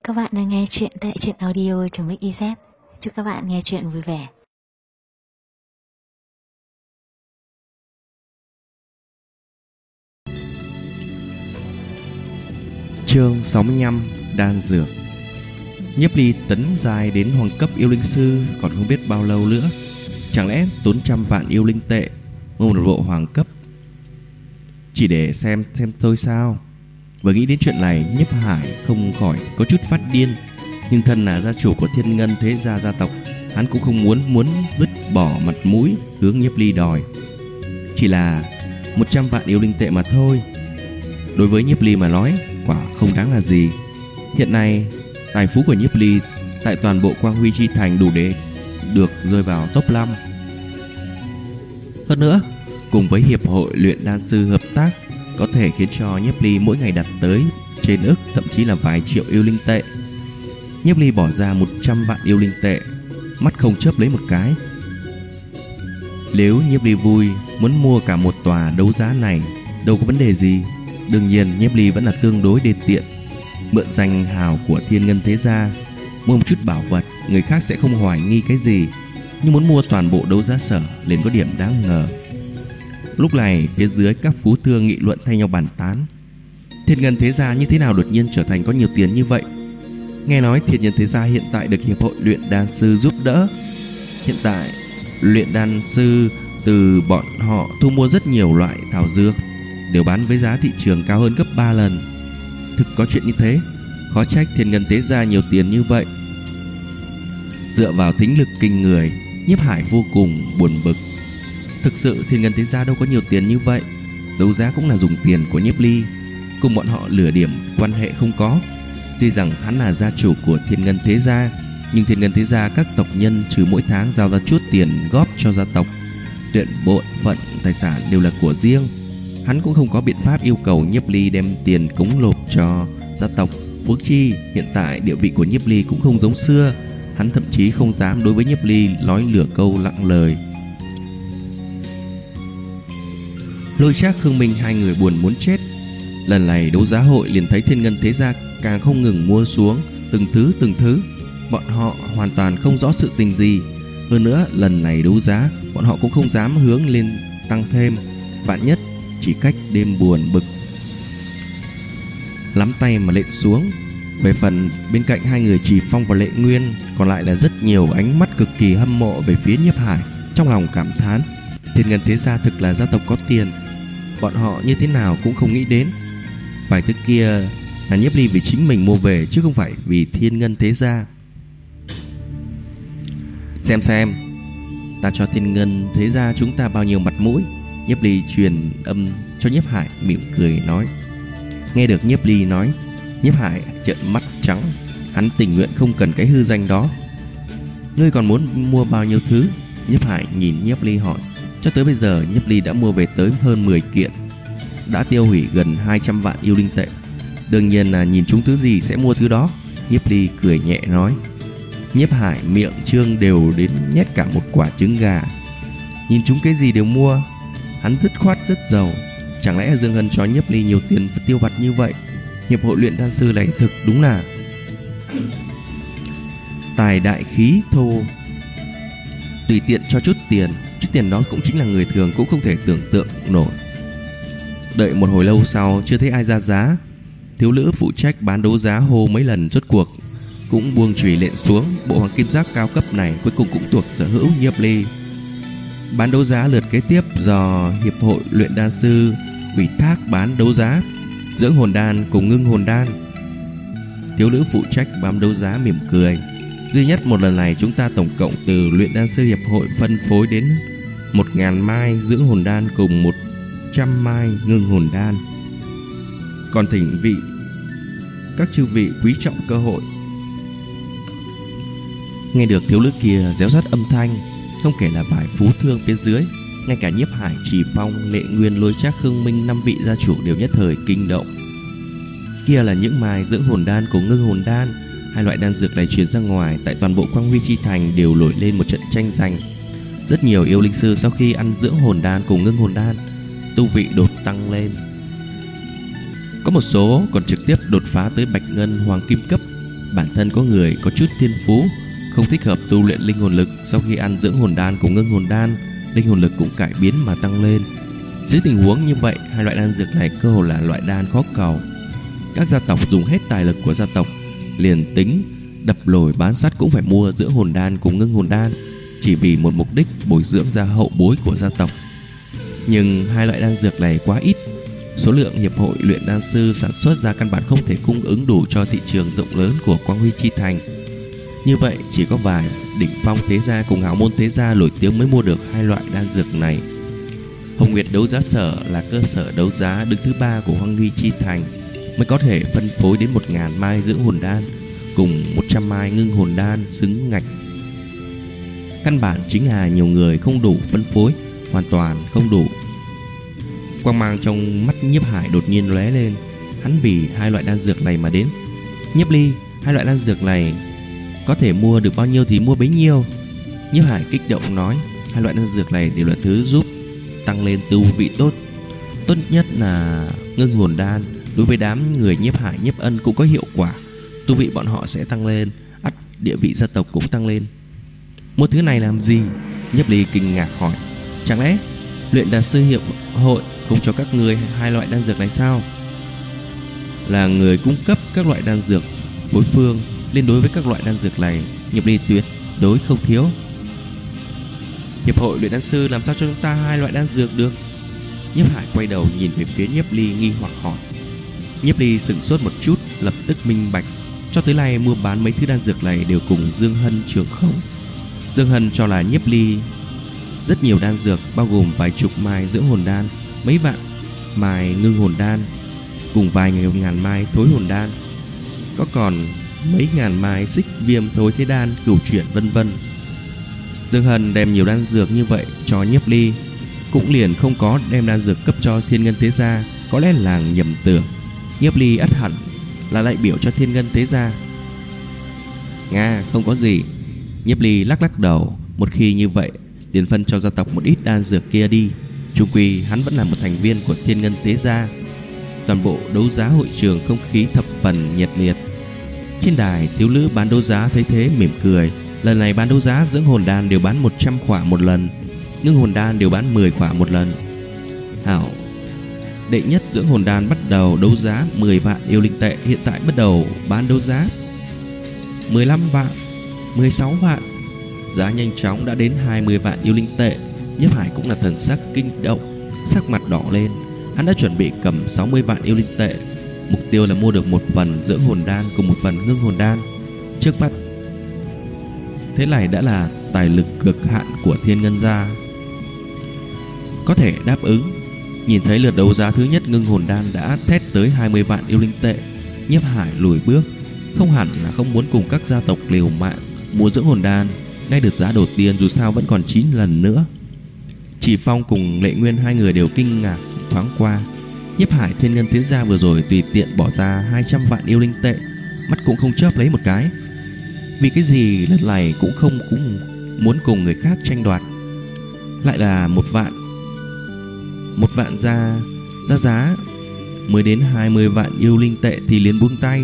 Các bạn đang nghe chuyện tại truyện audio.mix.iz. Chúc các bạn nghe chuyện vui vẻ. Chương 65: Đan dược. Nhiếp Ly tấn giai đến hoàng cấp yêu linh sư còn không biết bao lâu nữa. Chẳng lẽ tốn trăm vạn yêu linh tệ mua một bộ hoàng cấp chỉ để xem thôi sao? Vừa nghĩ đến chuyện này, Nhiếp Hải không khỏi có chút phát điên. Nhưng thân là gia chủ của Thiên Ngân thế gia tộc, hắn cũng không muốn vứt bỏ mặt mũi hướng Nhiếp Ly đòi. Chỉ là 100 vạn yêu linh tệ mà thôi. Đối với Nhiếp Ly mà nói, quả không đáng là gì. Hiện nay tài phú của Nhiếp Ly tại toàn bộ Quang Huy Chi Thành đủ để được rơi vào top 5. Hơn nữa, cùng với hiệp hội luyện đan sư hợp tác, có thể khiến cho Nhiếp Ly mỗi ngày đạt tới trên ức, thậm chí là vài triệu yêu linh tệ. Nhiếp Ly bỏ ra 100 vạn yêu linh tệ, mắt không chớp lấy một cái. Nếu Nhiếp Ly vui muốn mua cả một tòa đấu giá này, đâu có vấn đề gì. Đương nhiên Nhiếp Ly vẫn là tương đối đê tiện, mượn danh hào của Thiên Ngân thế gia mua một chút bảo vật, người khác sẽ không hoài nghi cái gì. Nhưng muốn mua toàn bộ đấu giá sở liền có điểm đáng ngờ. Lúc này phía dưới các phú thương nghị luận thay nhau bàn tán. Thiên Ngân thế gia như thế nào đột nhiên trở thành có nhiều tiền như vậy? Nghe nói Thiên Ngân thế gia hiện tại được hiệp hội luyện đan sư giúp đỡ. Hiện tại luyện đan sư từ bọn họ thu mua rất nhiều loại thảo dược, đều bán với giá thị trường cao hơn gấp 3 lần. Thực có chuyện như thế, khó trách Thiên Ngân thế gia nhiều tiền như vậy. Dựa vào thính lực kinh người, Nhiếp Hải vô cùng buồn bực. Thực sự Thiên Ngân thế gia đâu có nhiều tiền như vậy. Đấu giá cũng là dùng tiền của Nhiếp Ly, cùng bọn họ lửa điểm quan hệ không có. Tuy rằng hắn là gia chủ của Thiên Ngân thế gia, nhưng Thiên Ngân thế gia các tộc nhân trừ mỗi tháng giao ra chút tiền góp cho gia tộc, tuyệt bộ phận tài sản đều là của riêng. Hắn cũng không có biện pháp yêu cầu Nhiếp Ly đem tiền cống nộp cho gia tộc. Huống chi hiện tại địa vị của Nhiếp Ly cũng không giống xưa, hắn thậm chí không dám đối với Nhiếp Ly nói lửa câu lặng lời. Lôi Trác Khương Minh hai người buồn muốn chết. Lần này đấu giá hội liền thấy Thiên Ngân thế gia càng không ngừng mua xuống từng thứ. Bọn họ hoàn toàn không rõ sự tình gì. Hơn nữa lần này đấu giá bọn họ cũng không dám hướng lên tăng thêm, vạn nhất chỉ cách đêm buồn bực lắm tay mà lệnh xuống. Về phần bên cạnh hai người Trì Phong và Lệ Nguyên, còn lại là rất nhiều ánh mắt cực kỳ hâm mộ về phía Nhiếp Hải. Trong lòng cảm thán, Thiên Ngân thế gia thực là gia tộc có tiền. Bọn họ như thế nào cũng không nghĩ đến vài thứ kia là Nhiếp Ly vì chính mình mua về, chứ không phải vì Thiên Ngân thế gia. Xem ta cho Thiên Ngân thế gia chúng ta bao nhiêu mặt mũi. Nhiếp Ly truyền âm cho Nhiếp Hải, mỉm cười nói. Nghe được Nhiếp Ly nói, Nhiếp Hải trợn mắt trắng. Hắn tình nguyện không cần cái hư danh đó. Ngươi còn muốn mua bao nhiêu thứ? Nhiếp Hải nhìn Nhiếp Ly hỏi. Cho tới bây giờ Nhiếp Ly đã mua về tới hơn 10 kiện, đã tiêu hủy gần 200 vạn yêu linh tệ. Đương nhiên là nhìn chúng thứ gì sẽ mua thứ đó. Nhiếp Ly cười nhẹ nói. Nhiếp Hải miệng trương đều đến nhét cả một quả trứng gà. Nhìn chúng cái gì đều mua. Hắn dứt khoát rất giàu. Chẳng lẽ Dương Hân cho Nhiếp Ly nhiều tiền tiêu vặt như vậy? Hiệp hội luyện đan sư này thực đúng là tài đại khí thô, tùy tiện cho chút tiền đó cũng chính là người thường cũng không thể tưởng tượng nổi. Đợi một hồi lâu sau chưa thấy ai ra giá, thiếu nữ phụ trách bán đấu giá hô mấy lần, rốt cuộc cũng buông chùy lệnh xuống. Bộ hoàng kim giác cao cấp này cuối cùng cũng thuộc sở hữu Nhiếp Ly. Bán đấu giá lượt kế tiếp do hiệp hội luyện đan sư ủy thác bán đấu giá dưỡng hồn đan cùng ngưng hồn đan. Thiếu nữ phụ trách bán đấu giá mỉm cười. Duy nhất một lần này chúng ta tổng cộng từ luyện đan sư hiệp hội phân phối đến 1000 mai dưỡng hồn đan cùng 100 mai ngưng hồn đan. Còn thỉnh các chư vị quý trọng cơ hội. Nghe được thiếu nữ kia réo rắt âm thanh, không kể là vài phú thương phía dưới, ngay cả Nhiếp Hải, Trì Phong, Lệ Nguyên, Lôi Trác Khương Minh 5 vị gia chủ đều nhất thời kinh động. Kia là những mai dưỡng hồn đan cùng ngưng hồn đan. Hai loại đan dược này truyền ra ngoài, tại toàn bộ Quang Huy Chi Thành đều nổi lên một trận tranh giành. Rất nhiều yêu linh sư sau khi ăn dưỡng hồn đan cùng ngưng hồn đan, tu vị đột tăng lên. Có một số còn trực tiếp đột phá tới bạch ngân hoàng kim cấp. bản thân có người có chút thiên phú, không thích hợp tu luyện linh hồn lực. Sau khi ăn dưỡng hồn đan cùng ngưng hồn đan, linh hồn lực cũng cải biến mà tăng lên. Dưới tình huống như vậy, hai loại đan dược này cơ hồ là loại đan khó cầu. Các gia tộc dùng hết tài lực của gia tộc, liền tính đập lồi bán sắt cũng phải mua dưỡng hồn đan cùng ngưng hồn đan, chỉ vì một mục đích bồi dưỡng ra hậu bối của gia tộc. Nhưng hai loại đan dược này quá ít, số lượng hiệp hội luyện đan sư sản xuất ra căn bản không thể cung ứng đủ cho thị trường rộng lớn của Quang Huy Chi Thành. Như vậy chỉ có vài đỉnh phong thế gia cùng hào môn thế gia nổi tiếng mới mua được hai loại đan dược này. Hồng Nguyệt đấu giá sở là cơ sở đấu giá đứng thứ 3 của Quang Huy Chi Thành, mới có thể phân phối đến 1000 mai dưỡng hồn đan cùng 100 mai ngưng hồn đan xứng ngạch. Căn bản chính là nhiều người không đủ phân phối, hoàn toàn không đủ. Quang mang trong mắt Nhiếp Hải đột nhiên lóe lên, hắn vì hai loại đan dược này mà đến. Nhiếp Ly, hai loại đan dược này có thể mua được bao nhiêu thì mua bấy nhiêu. Nhiếp Hải kích động nói, hai loại đan dược này đều là thứ giúp tăng lên tu vị tốt. Tốt nhất là ngưng hồn đan, đối với đám người Nhiếp Hải, Nhiếp Ân cũng có hiệu quả. Tu vị bọn họ sẽ tăng lên, ắt địa vị gia tộc cũng tăng lên. Mua thứ này làm gì? Nhiếp Ly kinh ngạc hỏi, chẳng lẽ luyện đan sư hiệp hội không cho các người hai loại đan dược này sao? Là người cung cấp các loại đan dược phối phương, liên đối với các loại đan dược này, Nhiếp Ly tuyệt đối không thiếu. Hiệp hội luyện đan sư làm sao cho chúng ta hai loại đan dược được? Nhiếp Hải quay đầu nhìn về phía Nhiếp Ly nghi hoặc hỏi. Nhiếp Ly sững sốt một chút, lập tức minh bạch. Cho tới nay mua bán mấy thứ đan dược này đều cùng Dương Hân trưởng khống. Dương Hân cho là Nhiếp Ly rất nhiều đan dược, bao gồm vài chục mai dưỡng hồn đan, mấy vạn mai ngưng hồn đan, cùng vài ngàn mai thối hồn đan, có còn mấy ngàn mai xích viêm thối thế đan, cửu chuyển vân vân. Dương Hân đem nhiều đan dược như vậy cho Nhiếp Ly, cũng liền không có đem đan dược cấp cho Thiên Ngân Thế Gia. Có lẽ làng nhầm tưởng Nhiếp Ly ắt hẳn là đại biểu cho Thiên Ngân Thế Gia. Nga, không có gì. Nhiếp Ly lắc lắc đầu. Một khi như vậy, liền phân cho gia tộc một ít đan dược kia đi. Chung quy hắn vẫn là một thành viên của Thiên Ngân Thế Gia. Toàn bộ đấu giá hội trường không khí thập phần nhiệt liệt. Trên đài, thiếu nữ bán đấu giá thấy thế mỉm cười. Lần này bán đấu giá dưỡng hồn đan đều bán 100 khỏa một lần, ngưng hồn đan đều bán 10 khỏa một lần. Hảo, đệ nhất dưỡng hồn đan bắt đầu đấu giá 10 vạn yêu linh tệ, hiện tại bắt đầu bán đấu giá 15 vạn, 16 vạn. Giá nhanh chóng đã đến 20 vạn yêu linh tệ. Nhiếp Hải cũng là thần sắc kinh động, sắc mặt đỏ lên. Hắn đã chuẩn bị cầm 60 vạn yêu linh tệ, mục tiêu là mua được một phần dưỡng hồn đan cùng một phần ngưng hồn đan. Trước mắt thế này đã là tài lực cực hạn của Thiên Ngân gia, có thể đáp ứng. Nhìn thấy lượt đấu giá thứ nhất ngưng hồn đan đã thét tới 20 vạn yêu linh tệ, Nhiếp Hải lùi bước. Không hẳn là không muốn cùng các gia tộc liều mạng mua dưỡng hồn đan, ngay được giá đầu tiên dù sao vẫn còn 9 lần nữa. Chỉ Phong cùng Lệ Nguyên hai người đều kinh ngạc thoáng qua. Nhiếp Hải Thiên Ngân Thế Gia vừa rồi tùy tiện bỏ ra 200 vạn yêu linh tệ, mắt cũng không chớp lấy một cái. Vì cái gì lần này cũng không muốn cùng người khác tranh đoạt, lại là một vạn ra giá mới đến 20 vạn yêu linh tệ thì liền buông tay.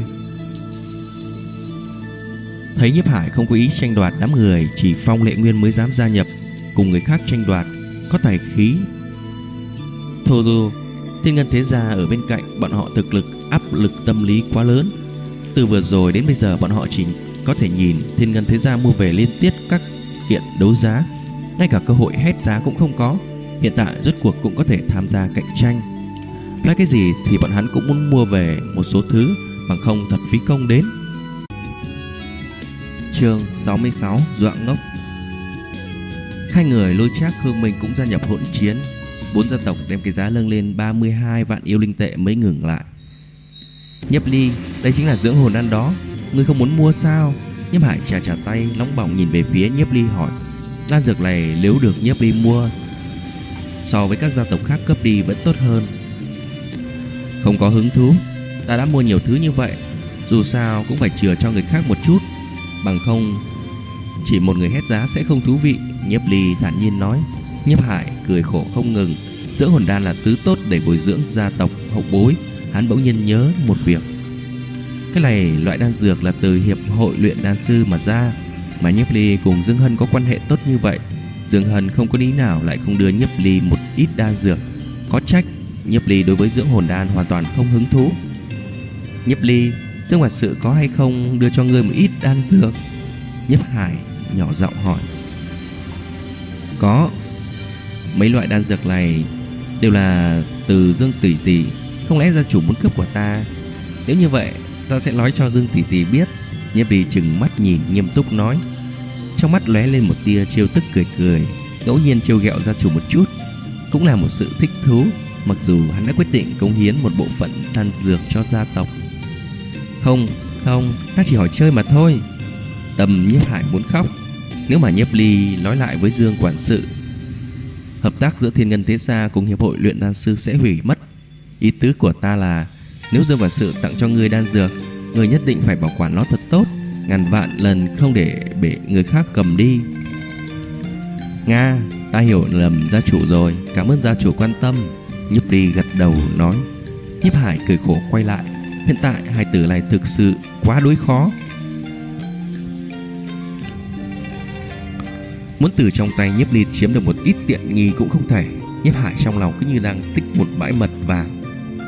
Thấy Nhiếp Hải không có ý tranh đoạt, đám người Chỉ Phong Lệ Nguyên mới dám gia nhập cùng người khác tranh đoạt, có tài khí. Thô Đô Thiên Ngân Thế Gia ở bên cạnh, bọn họ thực lực áp lực tâm lý quá lớn. Từ vừa rồi đến bây giờ bọn họ chỉ có thể nhìn Thiên Ngân Thế Gia mua về liên tiếp các kiện đấu giá, ngay cả cơ hội hét giá cũng không có. Hiện tại rốt cuộc cũng có thể tham gia cạnh tranh. Nói cái gì thì bọn hắn cũng muốn mua về một số thứ, bằng không thật phí công đến. Chương 66 Dọa ngốc. Hai người Lôi Trác, Khương Minh cũng gia nhập hỗn chiến. 4 gia tộc đem cái giá nâng lên 32 vạn yêu linh tệ mới ngừng lại. Nhiếp Ly, đây chính là dưỡng hồn đan đó, ngươi không muốn mua sao? Nhiếp Hải chà tay nóng bỏng nhìn về phía Nhiếp Ly hỏi. Đan dược này nếu được Nhiếp Ly mua, so với các gia tộc khác cấp đi vẫn tốt hơn. Không có hứng thú, ta đã mua nhiều thứ như vậy, dù sao cũng phải chừa cho người khác một chút, bằng không chỉ một người hét giá sẽ không thú vị. Nhiếp Ly thản nhiên nói. Nhiếp Hải cười khổ không ngừng. Dưỡng hồn đan là thứ tốt để bồi dưỡng gia tộc hậu bối. Hắn bỗng nhiên nhớ một việc. Cái này loại đan dược là từ hiệp hội luyện đan sư mà ra, mà Nhiếp Ly cùng Dương Hân có quan hệ tốt như vậy, Dương Hân không có lý nào lại không đưa Nhiếp Ly một ít đan dược. Có trách Nhiếp Ly đối với dưỡng hồn đan hoàn toàn không hứng thú. Nhiếp Ly, Dương Quản sự có hay không đưa cho ngươi một ít đan dược? Nhiếp Hải nhỏ giọng hỏi. Có. Mấy loại đan dược này đều là từ Dương tỷ tỷ, không lẽ gia chủ muốn cướp của ta? Nếu như vậy, ta sẽ nói cho Dương tỷ tỷ biết. Nhiếp Ly trừng mắt nhìn nghiêm túc nói, trong mắt lóe lên một tia trêu tức cười cười, ngẫu nhiên trêu ghẹo gia chủ một chút, cũng là một sự thích thú. Mặc dù hắn đã quyết định cống hiến một bộ phận đan dược cho gia tộc. Không, ta chỉ hỏi chơi mà thôi. Tâm Nhiếp Hải muốn khóc. Nếu mà Nhiếp Ly nói lại với Dương quản sự, hợp tác giữa Thiên Ngân Thế Gia cùng hiệp hội luyện đan sư sẽ hủy mất. Ý tứ của ta là, nếu Dương quản sự tặng cho ngươi đan dược, ngươi nhất định phải bảo quản nó thật tốt, ngàn vạn lần không để bị người khác cầm đi. Nga, ta hiểu lầm gia chủ rồi, cảm ơn gia chủ quan tâm. Nhiếp Ly gật đầu nói. Nhiếp Hải cười khổ quay lại. Hiện tại hai từ này thực sự quá đối khó. Muốn từ trong tay Nhiếp Ly chiếm được một ít tiện nghi cũng không thể. Nhiếp Hải trong lòng cứ như đang tích một bãi mật vàng.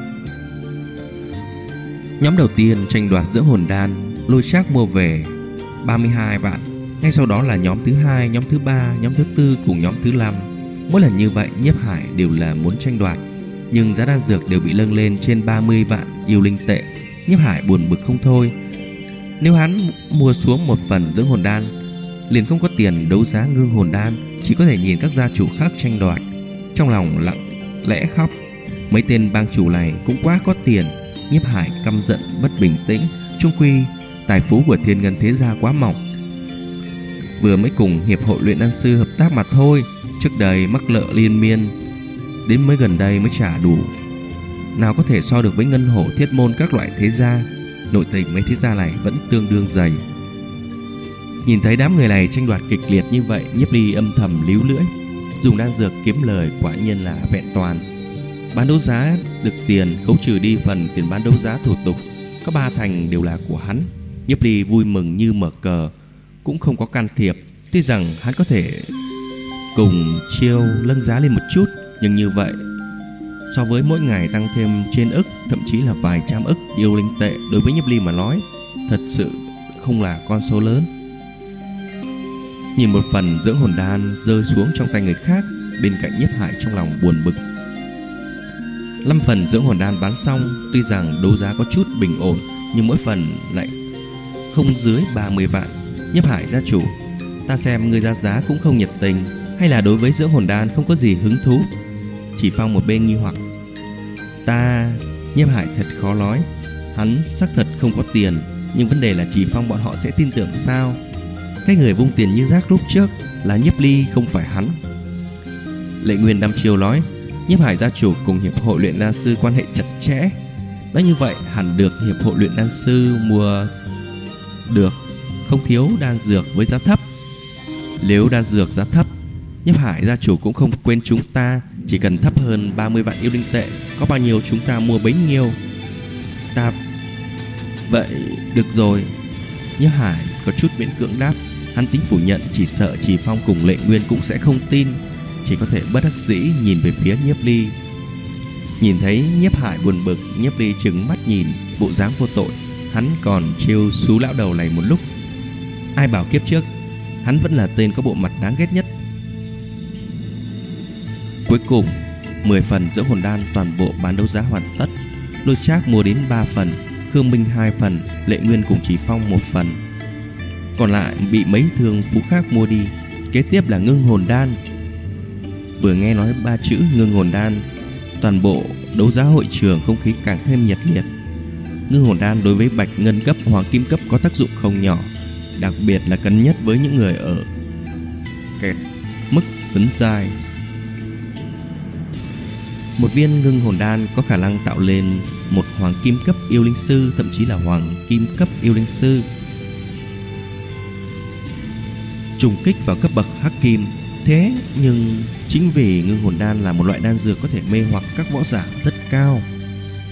Nhóm đầu tiên tranh đoạt dưỡng hồn đan, Lôi Trác mua về 32 vạn. Ngay sau đó là nhóm thứ hai, nhóm thứ ba, nhóm thứ tư cùng nhóm thứ 5. Mỗi lần như vậy Nhiếp Hải đều là muốn tranh đoạt, nhưng giá đan dược đều bị nâng lên trên 30 vạn yêu linh tệ. Nhiếp Hải buồn bực không thôi. Nếu hắn mua xuống một phần dưỡng hồn đan, liền không có tiền đấu giá ngưng hồn đan, chỉ có thể nhìn các gia chủ khác tranh đoạt, trong lòng lặng lẽ khóc. Mấy tên bang chủ này cũng quá có tiền. Nhiếp Hải căm giận bất bình tĩnh. Chung quy tài phú của Thiên Ngân Thế Gia quá mỏng, vừa mới cùng hiệp hội luyện đan sư hợp tác mà thôi. Trước đây mắc nợ liên miên, đến mới gần đây mới trả đủ, nào có thể so được với Ngân Hổ, Thiết Môn các loại thế gia. Nội tình mấy thế gia này vẫn tương đương dày. Nhìn thấy đám người này tranh đoạt kịch liệt như vậy, Nhiếp Ly âm thầm líu lưỡi. Dùng đan dược kiếm lời quả nhiên là vẹn toàn. Bán đấu giá được tiền, khấu trừ đi phần tiền bán đấu giá thủ tục, có 3 thành đều là của hắn. Nhiếp Ly vui mừng như mở cờ, cũng không có can thiệp. Tuy rằng hắn có thể cùng chiêu nâng giá lên một chút, nhưng như vậy so với mỗi ngày tăng thêm trên ức, thậm chí là vài trăm ức yêu linh tệ, đối với Nhiếp Ly mà nói thật sự không là con số lớn. Nhìn một phần dưỡng hồn đan rơi xuống trong tay người khác, bên cạnh Nhiếp Hải trong lòng buồn bực. 5 phần dưỡng hồn đan bán xong, tuy rằng đấu giá có chút bình ổn, nhưng mỗi phần lại không dưới 30 vạn. Nhiếp Hải gia chủ, ta xem người ra giá cũng không nhiệt tình, hay là đối với dưỡng hồn đan không có gì hứng thú? Chỉ Phong một bên nghi hoặc. Nhiếp Hải thật khó nói. Hắn xác thật không có tiền, nhưng vấn đề là Chỉ Phong bọn họ sẽ tin tưởng sao? Cái người vung tiền như rác lúc trước là Nhiếp Ly, không phải hắn. Lệ Nguyên đăm chiêu nói, Nhiếp Hải gia chủ cùng hiệp hội luyện đan sư quan hệ chặt chẽ, đã như vậy hẳn được hiệp hội luyện đan sư mua được không thiếu đan dược với giá thấp. Nếu đan dược giá thấp, Nhiếp Hải gia chủ cũng không quên chúng ta. Chỉ cần thấp hơn 30 vạn yêu linh tệ, có bao nhiêu chúng ta mua bấy nhiêu. Vậy được rồi. Nhiếp Hải có chút miễn cưỡng đáp. Hắn tính phủ nhận, chỉ sợ Trì Phong cùng Lệ Nguyên cũng sẽ không tin, chỉ có thể bất đắc dĩ nhìn về phía Nhiếp Ly. Nhìn thấy Nhiếp Hải buồn bực, Nhiếp Ly trừng mắt nhìn, bộ dáng vô tội. Hắn còn trêu xú lão đầu này một lúc. Ai bảo kiếp trước hắn vẫn là tên có bộ mặt đáng ghét nhất. Cuối cùng 10 phần dưỡng hồn đan toàn bộ bán đấu giá hoàn tất. Lôi Trác mua đến 3 phần, Khương Minh 2 phần, Lệ Nguyên cùng Chỉ Phong 1 phần, còn lại bị mấy thương phú khác mua đi. Kế tiếp là ngưng hồn đan. Vừa nghe nói 3 chữ ngưng hồn đan, toàn bộ đấu giá hội trường không khí càng thêm nhiệt liệt. Ngưng hồn đan đối với bạch ngân cấp, hoàng kim cấp có tác dụng không nhỏ, đặc biệt là cân nhất với những người ở kẹt mức tấn giai. Một viên ngưng hồn đan có khả năng tạo lên một hoàng kim cấp yêu linh sư, thậm chí là hoàng kim cấp yêu linh sư, trùng kích vào cấp bậc hắc kim. Thế nhưng chính vì ngưng hồn đan là một loại đan dược có thể mê hoặc các võ giả rất cao,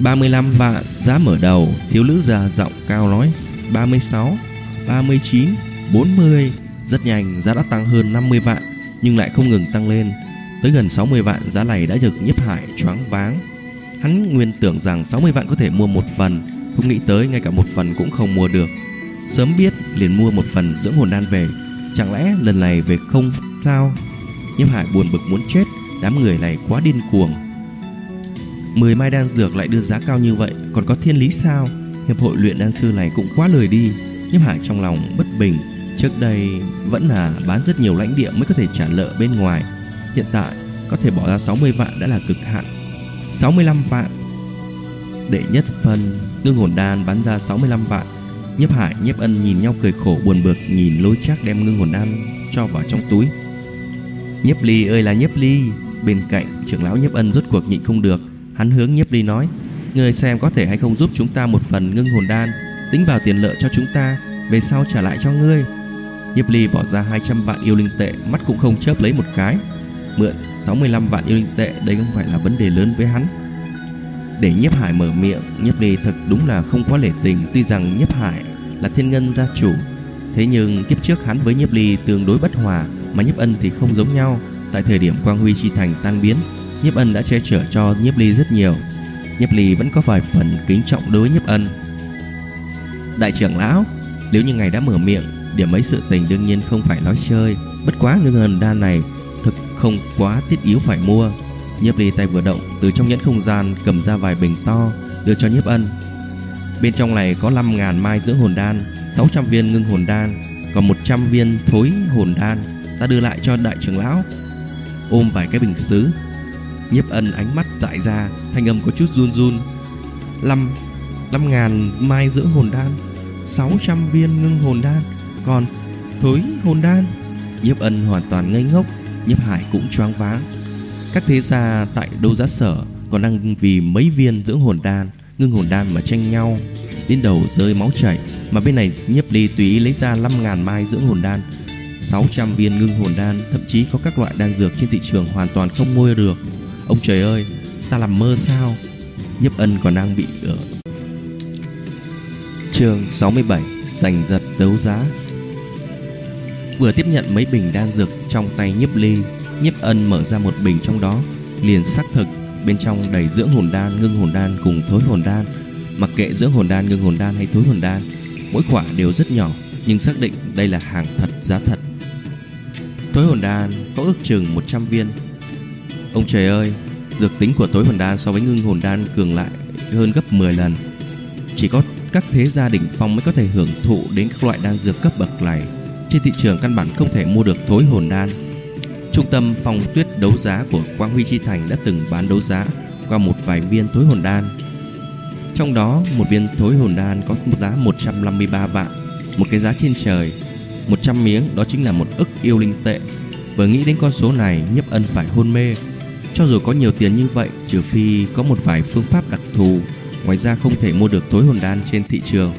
35 vạn. Giá mở đầu, thiếu nữ già giọng cao nói 36, 39, 40. Rất nhanh giá đã tăng hơn 50 vạn, nhưng lại không ngừng tăng lên. Tới gần 60 vạn, giá này đã được Nhiếp Hải choáng váng. Hắn nguyên tưởng rằng 60 vạn có thể mua một phần, không nghĩ tới ngay cả một phần cũng không mua được. Sớm biết liền mua một phần dưỡng hồn đan về, chẳng lẽ lần này về không sao? Nhiếp Hải buồn bực muốn chết, đám người này quá điên cuồng. 10 mai đan dược lại đưa giá cao như vậy, còn có thiên lý sao? Hiệp hội luyện đan sư này cũng quá lời đi. Nhiếp Hải trong lòng bất bình. Trước đây vẫn là bán rất nhiều lãnh địa mới có thể trả nợ bên ngoài, hiện tại có thể bỏ ra 60 vạn đã là cực hạn. 65 vạn. Đệ nhất phần ngưng hồn đan bán ra 65 vạn. Nhiếp Hải, Nhiếp Ân nhìn nhau cười khổ buồn bực, nhìn Lôi Trác đem ngưng hồn đan cho vào trong túi. Nhiếp Ly ơi là Nhiếp Ly. Bên cạnh trưởng lão Nhiếp Ân rốt cuộc nhịn không được, hắn hướng Nhiếp Ly nói: "Ngươi xem có thể hay không giúp chúng ta một phần ngưng hồn đan, tính vào tiền lợi cho chúng ta, về sau trả lại cho ngươi." Nhiếp Ly bỏ ra 200 vạn yêu linh tệ, mắt cũng không chớp lấy một cái. Mượn 65 vạn yêu linh tệ, đây không phải là vấn đề lớn với hắn. Để Nhiếp Hải mở miệng, Nhiếp Ly thật đúng là không quá nể tình. Tuy rằng Nhiếp Hải là Thiên Ngân gia chủ, thế nhưng kiếp trước hắn với Nhiếp Ly tương đối bất hòa, mà Nhiếp Ân thì không giống nhau. Tại thời điểm Quang Huy Chi Thành tan biến, Nhiếp Ân đã che chở cho Nhiếp Ly rất nhiều. Nhiếp Ly vẫn có vài phần kính trọng đối với Nhiếp Ân. Đại trưởng lão, nếu như ngài đã mở miệng, điểm mấy sự tình đương nhiên không phải nói chơi. Bất quá ngưng hồn đan này thực không quá thiết yếu phải mua. Nhiếp Ly tay vừa động, từ trong nhẫn không gian cầm ra vài bình to đưa cho Nhiếp Ân. Bên trong này có 5.000 mai dưỡng hồn đan, 600 viên ngưng hồn đan, còn 100 viên thối hồn đan. Ta đưa lại cho đại trưởng lão. Ôm vài cái bình sứ, Nhiếp Ân ánh mắt dại ra, thanh âm có chút run run. 5.000 mai dưỡng hồn đan, 600 viên ngưng hồn đan, còn thối hồn đan. Nhiếp Ân hoàn toàn ngây ngốc, Nhiếp Hải cũng choáng váng. Các thế gia tại đấu giá sở còn đang vì mấy viên dưỡng hồn đan, ngưng hồn đan mà tranh nhau, đến đầu rơi máu chảy. Mà bên này Nhiếp Ly tùy ý lấy ra 5.000 mai dưỡng hồn đan, 600 viên ngưng hồn đan, thậm chí có các loại đan dược trên thị trường hoàn toàn không mua được. Ông trời ơi, ta làm mơ sao? Nhiếp Ân còn đang bị ở. Chương 67: giành giật đấu giá. Vừa tiếp nhận mấy bình đan dược trong tay Nhiếp Ly, Nhiếp Ân mở ra một bình trong đó, liền xác thực bên trong đầy dưỡng hồn đan, ngưng hồn đan cùng thối hồn đan. Mặc kệ dưỡng hồn đan, ngưng hồn đan hay thối hồn đan, mỗi quả đều rất nhỏ, nhưng xác định đây là hàng thật giá thật. Thối hồn đan có ước chừng 100 viên. Ông trời ơi, dược tính của thối hồn đan so với ngưng hồn đan cường lại hơn gấp 10 lần. Chỉ có các thế gia đỉnh phong mới có thể hưởng thụ đến các loại đan dược cấp bậc này. Trên thị trường căn bản không thể mua được thối hồn đan. Trung tâm phong tuyết đấu giá của Quang Huy Chi Thành đã từng bán đấu giá qua một vài viên thối hồn đan. Trong đó một viên thối hồn đan có giá 153 vạn, một cái giá trên trời. 100 miếng đó chính là 1 ức yêu linh tệ. Vừa nghĩ đến con số này, Nhiếp Ân phải hôn mê. Cho dù có nhiều tiền như vậy, trừ phi có một vài phương pháp đặc thù, ngoài ra không thể mua được thối hồn đan trên thị trường.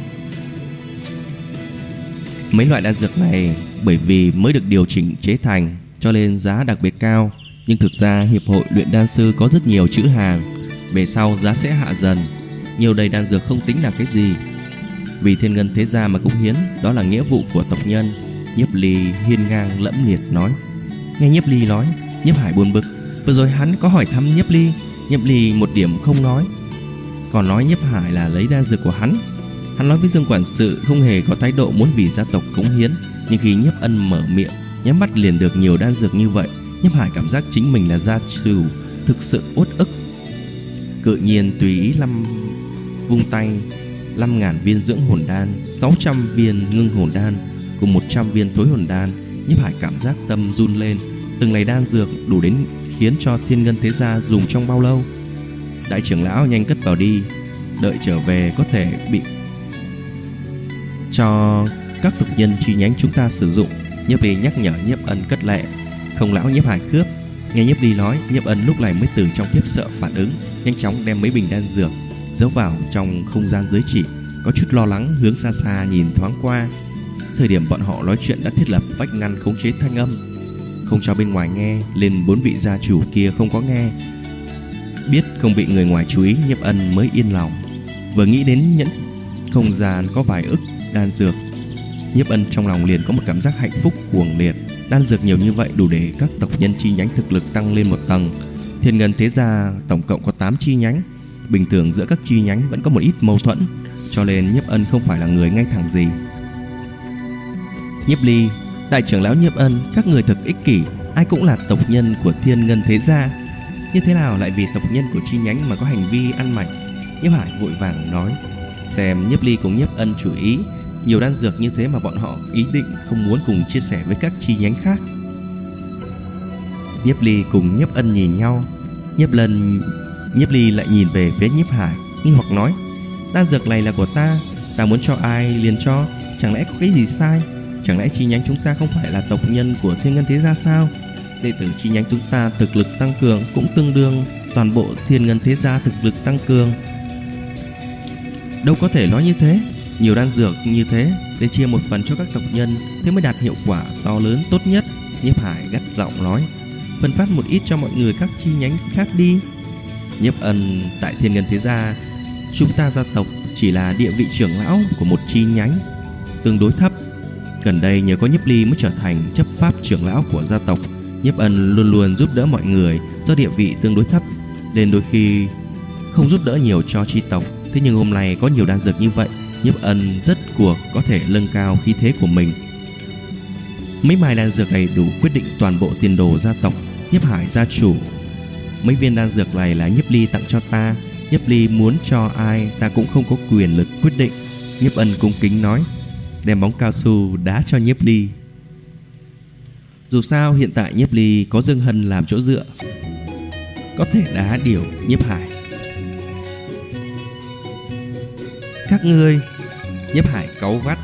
Mấy loại đan dược này bởi vì mới được điều chỉnh chế thành cho nên giá đặc biệt cao, nhưng thực ra hiệp hội luyện đan sư có rất nhiều trữ hàng, về sau giá sẽ hạ dần. Nhiều đầy đan dược không tính là cái gì. Vì Thiên Ngân thế gia mà cống hiến, đó là nghĩa vụ của tộc nhân. Nhiếp Ly hiên ngang lẫm liệt nói. Nghe Nhiếp Ly nói, Nhiếp Hải buồn bực. Vừa rồi hắn có hỏi thăm Nhiếp Ly, Nhiếp Ly một điểm không nói, còn nói Nhiếp Hải là lấy đan dược của hắn. Hắn nói với Dương quản sự không hề có thái độ muốn vì gia tộc cống hiến, nhưng khi Nhiếp Ân mở miệng, nhắm mắt liền được nhiều đan dược như vậy, Nhiếp Hải cảm giác chính mình là gia chủ, thực sự uất ức. Cự nhiên tùy ý vung tay, 5.000 viên dưỡng hồn đan, 600 viên ngưng hồn đan cùng 100 viên thối hồn đan. Nhiếp Hải cảm giác tâm run lên. Từng này đan dược đủ đến khiến cho Thiên Ngân thế gia dùng trong bao lâu? Đại trưởng lão nhanh cất vào đi, đợi trở về có thể bị cho các tộc nhân chi nhánh chúng ta sử dụng. Nhiếp Ly nhắc nhở Nhiếp Ân cất lệ, không lão Nhiếp Hải cướp. Nghe Nhiếp Ly nói, Nhiếp Ân lúc này mới từ trong khiếp sợ phản ứng, nhanh chóng đem mấy bình đan dược giấu vào trong không gian giới chỉ, có chút lo lắng hướng xa xa nhìn thoáng qua. Thời điểm bọn họ nói chuyện đã thiết lập vách ngăn khống chế thanh âm, không cho bên ngoài nghe, nên 4 vị gia chủ kia không có nghe. Biết không bị người ngoài chú ý, Nhiếp Ân mới yên lòng. Vừa nghĩ đến nhẫn không gian có vài ức đan dược, Nhiếp Ân trong lòng liền có một cảm giác hạnh phúc cuồng liệt. Đan dược nhiều như vậy đủ để các tộc nhân chi nhánh thực lực tăng lên một tầng. Thiên Ngân Thế Gia tổng cộng có 8 chi nhánh. Bình thường giữa các chi nhánh vẫn có một ít mâu thuẫn, cho nên Nhiếp Ân không phải là người ngay thẳng gì. Nhiếp Ly, đại trưởng lão Nhiếp Ân, các người thực ích kỷ, ai cũng là tộc nhân của Thiên Ngân Thế Gia, như thế nào lại vì tộc nhân của chi nhánh mà có hành vi ăn mày? Nhiếp Hải vội vàng nói, xem Nhiếp Ly cùng Nhiếp Ân chủ ý, nhiều đan dược như thế mà bọn họ ý định không muốn cùng chia sẻ với các chi nhánh khác. Nhiếp Ly cùng Nhiếp Ân nhìn nhau. Nhiếp Ly lại nhìn về phía Nhiếp Hải, nghi hoặc nói, đan dược này là của ta muốn cho ai liền cho, chẳng lẽ có cái gì sai? Chẳng lẽ chi nhánh chúng ta không phải là tộc nhân của Thiên Ngân Thế Gia sao? Đệ tử chi nhánh chúng ta thực lực tăng cường cũng tương đương toàn bộ Thiên Ngân Thế Gia thực lực tăng cường. Đâu có thể nói như thế. Nhiều đan dược như thế nên chia một phần cho các tộc nhân, thế mới đạt hiệu quả to lớn tốt nhất. Nhiếp Hải gắt giọng nói, phân phát một ít cho mọi người các chi nhánh khác đi. Nhiếp Ân, tại Thiên Ngân Thế Gia, chúng ta gia tộc chỉ là địa vị trưởng lão của một chi nhánh, tương đối thấp. Gần đây nhờ có Nhiếp Ly mới trở thành chấp pháp trưởng lão của gia tộc. Nhiếp Ân luôn luôn giúp đỡ mọi người, do địa vị tương đối thấp nên đôi khi không giúp đỡ nhiều cho chi tộc. Thế nhưng hôm nay có nhiều đan dược như vậy, Nhiếp Ân rất cuộc có thể nâng cao khí thế của mình. Mấy mai đan dược này đủ quyết định toàn bộ tiền đồ gia tộc. Nhiếp Hải gia chủ, mấy viên đan dược này là Nhiếp Ly tặng cho ta, Nhiếp Ly muốn cho ai ta cũng không có quyền lực quyết định. Nhiếp Ân cung kính nói, đem bóng cao su đá cho Nhiếp Ly. Dù sao hiện tại Nhiếp Ly có Dương Hân làm chỗ dựa, có thể đá điều Nhiếp Hải. Các ngươi, Nhiếp Hải cáu gắt,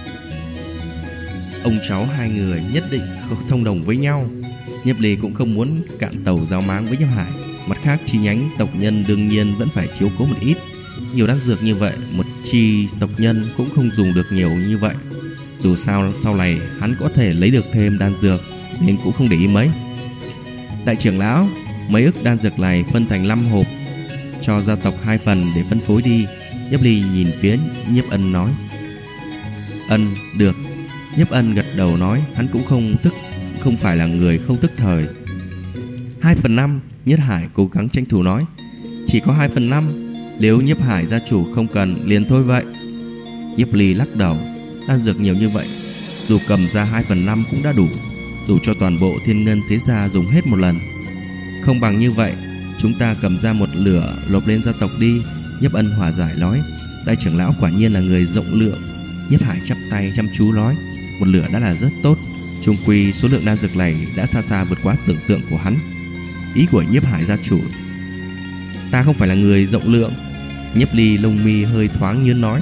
ông cháu hai người nhất định không thông đồng với nhau. Nhiếp Ly cũng không muốn cạn tàu giao máng với Nhiếp Hải. Mặt khác chi nhánh tộc nhân đương nhiên vẫn phải chiếu cố một ít. Nhiều đan dược như vậy, một chi tộc nhân cũng không dùng được nhiều như vậy. Dù sao sau này hắn có thể lấy được thêm đan dược nên cũng không để ý mấy. Đại trưởng lão, mấy ức đan dược này phân thành 5 hộp, cho gia tộc 2 phần để phân phối đi. Nhiếp Ly nhìn phía Nhiếp Ân nói. Ân, được. Nhiếp Ân gật đầu nói, hắn cũng không phải là người không tức thời. 2/5, Nhiếp Hải cố gắng tranh thủ nói. Chỉ có 2/5, nếu Nhiếp Hải gia chủ không cần liền thôi vậy. Nhiếp Ly lắc đầu, đan dược nhiều như vậy, dù cầm ra 2/5 cũng đã đủ, đủ cho toàn bộ Thiên Ngân Thế Gia dùng hết một lần. Không bằng như vậy, chúng ta cầm ra một lửa nộp lên gia tộc đi. Nhiếp Ân hòa giải nói, đại trưởng lão quả nhiên là người rộng lượng. Nhiếp Hải chắp tay chăm chú nói, một lửa đã là rất tốt, chung quy số lượng đan dược này đã xa xa vượt quá tưởng tượng của hắn. Ý của Nhiếp Hải gia chủ, ta không phải là người rộng lượng. Nhiếp Ly lông mi hơi thoáng nhướng nói,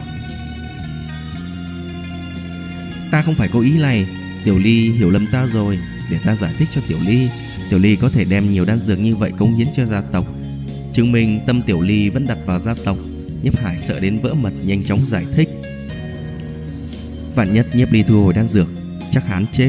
ta không phải có ý này, Tiểu Ly hiểu lầm ta rồi, để ta giải thích cho Tiểu Ly. Tiểu Ly có thể đem nhiều đan dược như vậy cống hiến cho gia tộc, chứng minh tâm Tiểu Ly vẫn đặt vào gia tộc. Nhiếp Hải sợ đến vỡ mật, nhanh chóng giải thích. Vạn nhất Nhiếp Ly thu hồi đan dược, chắc hắn chết.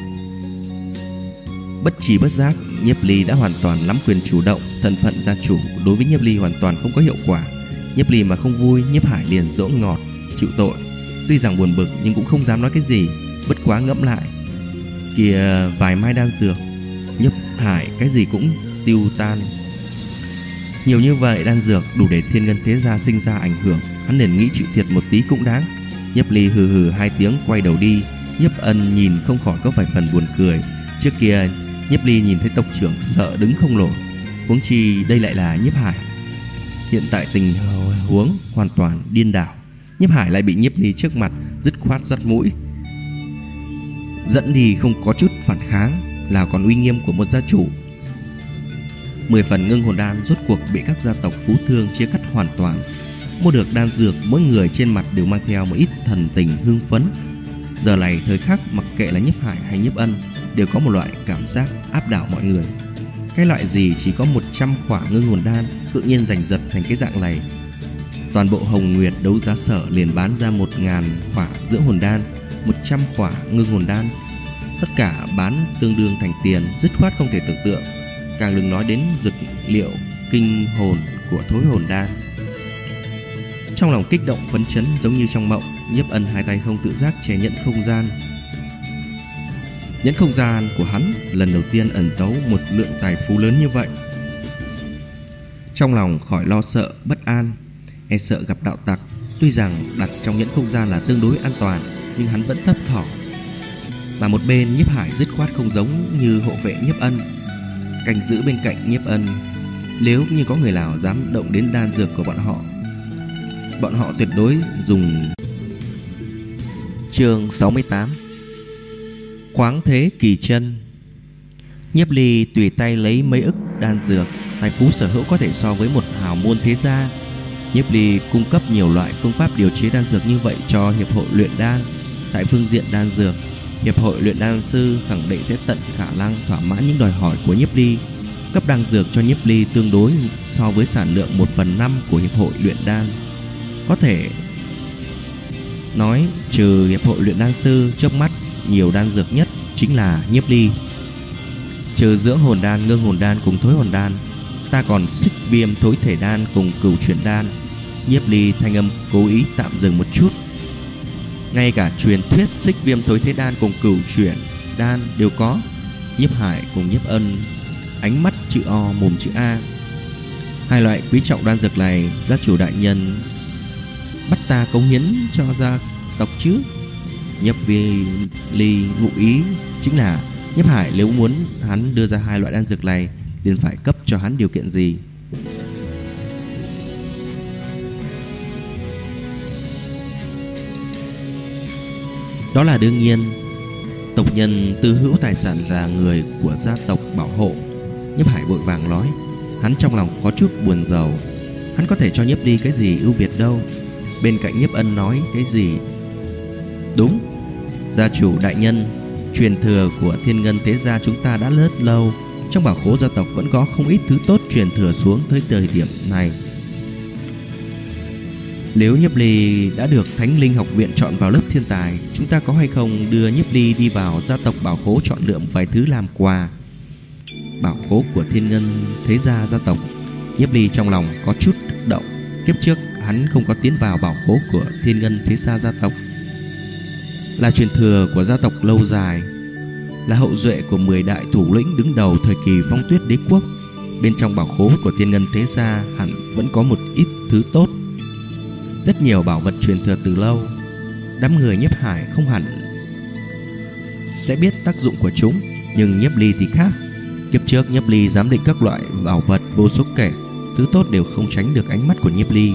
Bất trí bất giác, Nhiếp Ly đã hoàn toàn nắm quyền chủ động. Thân phận gia chủ đối với Nhiếp Ly hoàn toàn không có hiệu quả. Nhiếp Ly mà không vui, Nhiếp Hải liền dỗ ngọt chịu tội. Tuy rằng buồn bực nhưng cũng không dám nói cái gì. Bất quá ngẫm lại, kìa vài mai đan dược, Nhiếp Hải cái gì cũng tiêu tan. Nhiều như vậy đan dược đủ để Thiên Ngân Thế Gia sinh ra ảnh hưởng, hắn liền nghĩ chịu thiệt một tí cũng đáng. Nhiếp Ly hừ hừ 2 tiếng quay đầu đi. Nhiếp Ân nhìn không khỏi có vài phần buồn cười. Trước kia Nhiếp Ly nhìn thấy tộc trưởng sợ đứng không nổi, huống chi đây lại là Nhiếp Hải. Hiện tại tình huống hoàn toàn điên đảo. Nhiếp Hải lại bị Nhiếp Ly trước mặt dứt khoát dắt mũi dẫn đi, không có chút phản kháng, là còn uy nghiêm của một gia chủ. 10 phần ngưng hồn đan rốt cuộc bị các gia tộc phú thương chia cắt hoàn toàn. Mua được đan dược, mỗi người trên mặt đều mang theo một ít thần tình hưng phấn. Giờ này thời khắc, mặc kệ là Nhiếp Hải hay Nhiếp Ân đều có một loại cảm giác áp đảo mọi người. Cái loại gì chỉ có 100 khỏa ngưng hồn đan tự nhiên giành giật thành cái dạng này. Toàn bộ Hồng Nguyệt đấu giá sở liền bán ra 1000 khỏa dưỡng hồn đan, 100 khỏa ngưng hồn đan, tất cả bán tương đương thành tiền, dứt khoát không thể tưởng tượng. Càng đừng nói đến dược liệu kinh hồn của thối hồn đan. Trong lòng kích động phấn chấn giống như trong mộng, Nhiếp Ân hai tay không tự giác che nhẫn không gian. Nhẫn không gian của hắn lần đầu tiên ẩn giấu một lượng tài phú lớn như vậy. Trong lòng khỏi lo sợ bất an, e sợ gặp đạo tặc. Tuy rằng đặt trong nhẫn không gian là tương đối an toàn, nhưng hắn vẫn thấp thỏm. Mà một bên Nhiếp Hải dứt khoát không giống như hộ vệ Nhiếp Ân, canh giữ bên cạnh Nhiếp Ân. Nếu như có người nào dám động đến đan dược của bọn họ tuyệt đối dùng. Chương 68 Khoáng thế kỳ chân. Nhiếp Ly tùy tay lấy mấy ức đan dược, tài phú sở hữu có thể so với một hào môn thế gia. Nhiếp Ly cung cấp nhiều loại phương pháp điều chế đan dược như vậy cho hiệp hội luyện đan. Tại phương diện đan dược, hiệp hội luyện đan sư khẳng định sẽ tận khả năng thỏa mãn những đòi hỏi của Nhiếp Ly. Cấp đan dược cho Nhiếp Ly tương đối so với sản lượng 1/5 của hiệp hội luyện đan. Có thể nói trừ hiệp hội luyện đan sư, trước mắt nhiều đan dược nhất chính là Nhiếp Ly. Trừ dưỡng hồn đan, ngưng hồn đan cùng thối hồn đan, ta còn xích viêm thối thể đan cùng cửu chuyển đan. Nhiếp Ly thanh âm cố ý tạm dừng một chút. Ngay cả truyền thuyết xích viêm thối thế đan cùng cửu chuyển đan đều có. Nhiếp Hải cùng Nhiếp Ân ánh mắt chữ O mồm chữ A. Hai loại quý trọng đan dược này gia chủ đại nhân bắt ta cống hiến cho gia tộc chứ? Nhiếp Ly ngụ ý chính là Nhiếp Hải nếu muốn hắn đưa ra hai loại đan dược này liền phải cấp cho hắn điều kiện gì. Đó là đương nhiên. Tộc nhân tư hữu tài sản là người của gia tộc bảo hộ. Nhiếp Hải vội vàng nói. Hắn trong lòng có chút buồn rầu. Hắn có thể cho Nhiếp Ly cái gì ưu việt đâu. Bên cạnh Nhiếp Ân nói cái gì? Đúng, gia chủ đại nhân, truyền thừa của Thiên Ngân thế gia chúng ta đã rất lâu. Trong bảo khố gia tộc vẫn có không ít thứ tốt truyền thừa xuống tới thời điểm này. Nếu Nhiếp Ly đã được Thánh Linh học viện chọn vào lớp thiên tài, chúng ta có hay không đưa Nhiếp Ly đi vào gia tộc bảo khố chọn lựa vài thứ làm quà? Bảo khố của Thiên Ngân thế gia gia tộc. Nhiếp Ly trong lòng có chút kích động. Kiếp trước hắn không có tiến vào bảo khố của Thiên Ngân thế gia gia tộc. Là truyền thừa của gia tộc lâu dài, là hậu duệ của 10 đại thủ lĩnh đứng đầu thời kỳ Phong Tuyết đế quốc. Bên trong bảo khố của Thiên Ngân thế gia hẳn vẫn có một ít thứ tốt, rất nhiều bảo vật truyền thừa từ lâu. Đám người Nhiếp Hải không hẳn sẽ biết tác dụng của chúng, nhưng Nhiếp Ly thì khác. Kiếp trước Nhiếp Ly giám định các loại bảo vật vô số kể, thứ tốt đều không tránh được ánh mắt của Nhiếp Ly.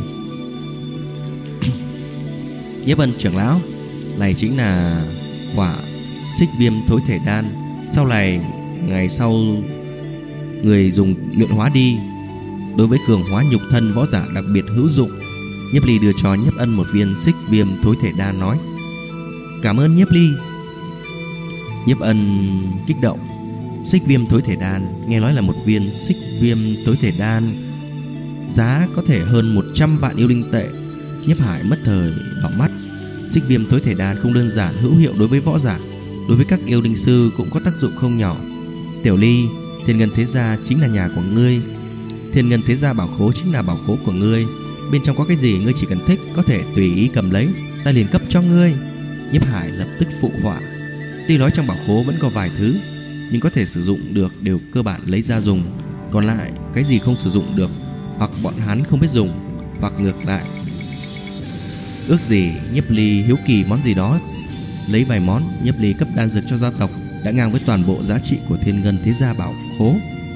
Nhiếp Ân trưởng lão, này chính là quả xích viêm thối thể đan. Sau này ngày sau người dùng luyện hóa đi, đối với cường hóa nhục thân võ giả đặc biệt hữu dụng. Nhiếp Ly đưa cho Nhiếp Ân một viên xích viêm thối thể đan nói. Cảm ơn Nhiếp Ly. Nhiếp Ân kích động. Xích viêm thối thể đan, nghe nói là một viên xích viêm thối thể đan giá có thể hơn 100 vạn yêu linh tệ. Nhiếp Hải mất thời đỏ mắt. Xích viêm thối thể đan không đơn giản hữu hiệu đối với võ giả, đối với các yêu linh sư cũng có tác dụng không nhỏ. Tiểu Ly, Thiên Ngân thế gia chính là nhà của ngươi. Thiên Ngân thế gia bảo khố chính là bảo khố của ngươi. Bên trong có cái gì ngươi chỉ cần thích có thể tùy ý cầm lấy, ta liền cấp cho ngươi. Nhiếp Hải lập tức phụ họa. Tuy nói trong bảo khố vẫn có vài thứ, nhưng có thể sử dụng được đều cơ bản lấy ra dùng. Còn lại cái gì không sử dụng được, hoặc bọn hắn không biết dùng, hoặc ngược lại. Ước gì Nhiếp Ly hiếu kỳ món gì đó, lấy vài món. Nhiếp Ly cấp đan dược cho gia tộc đã ngang với toàn bộ giá trị của Thiên Ngân thế gia bảo khố.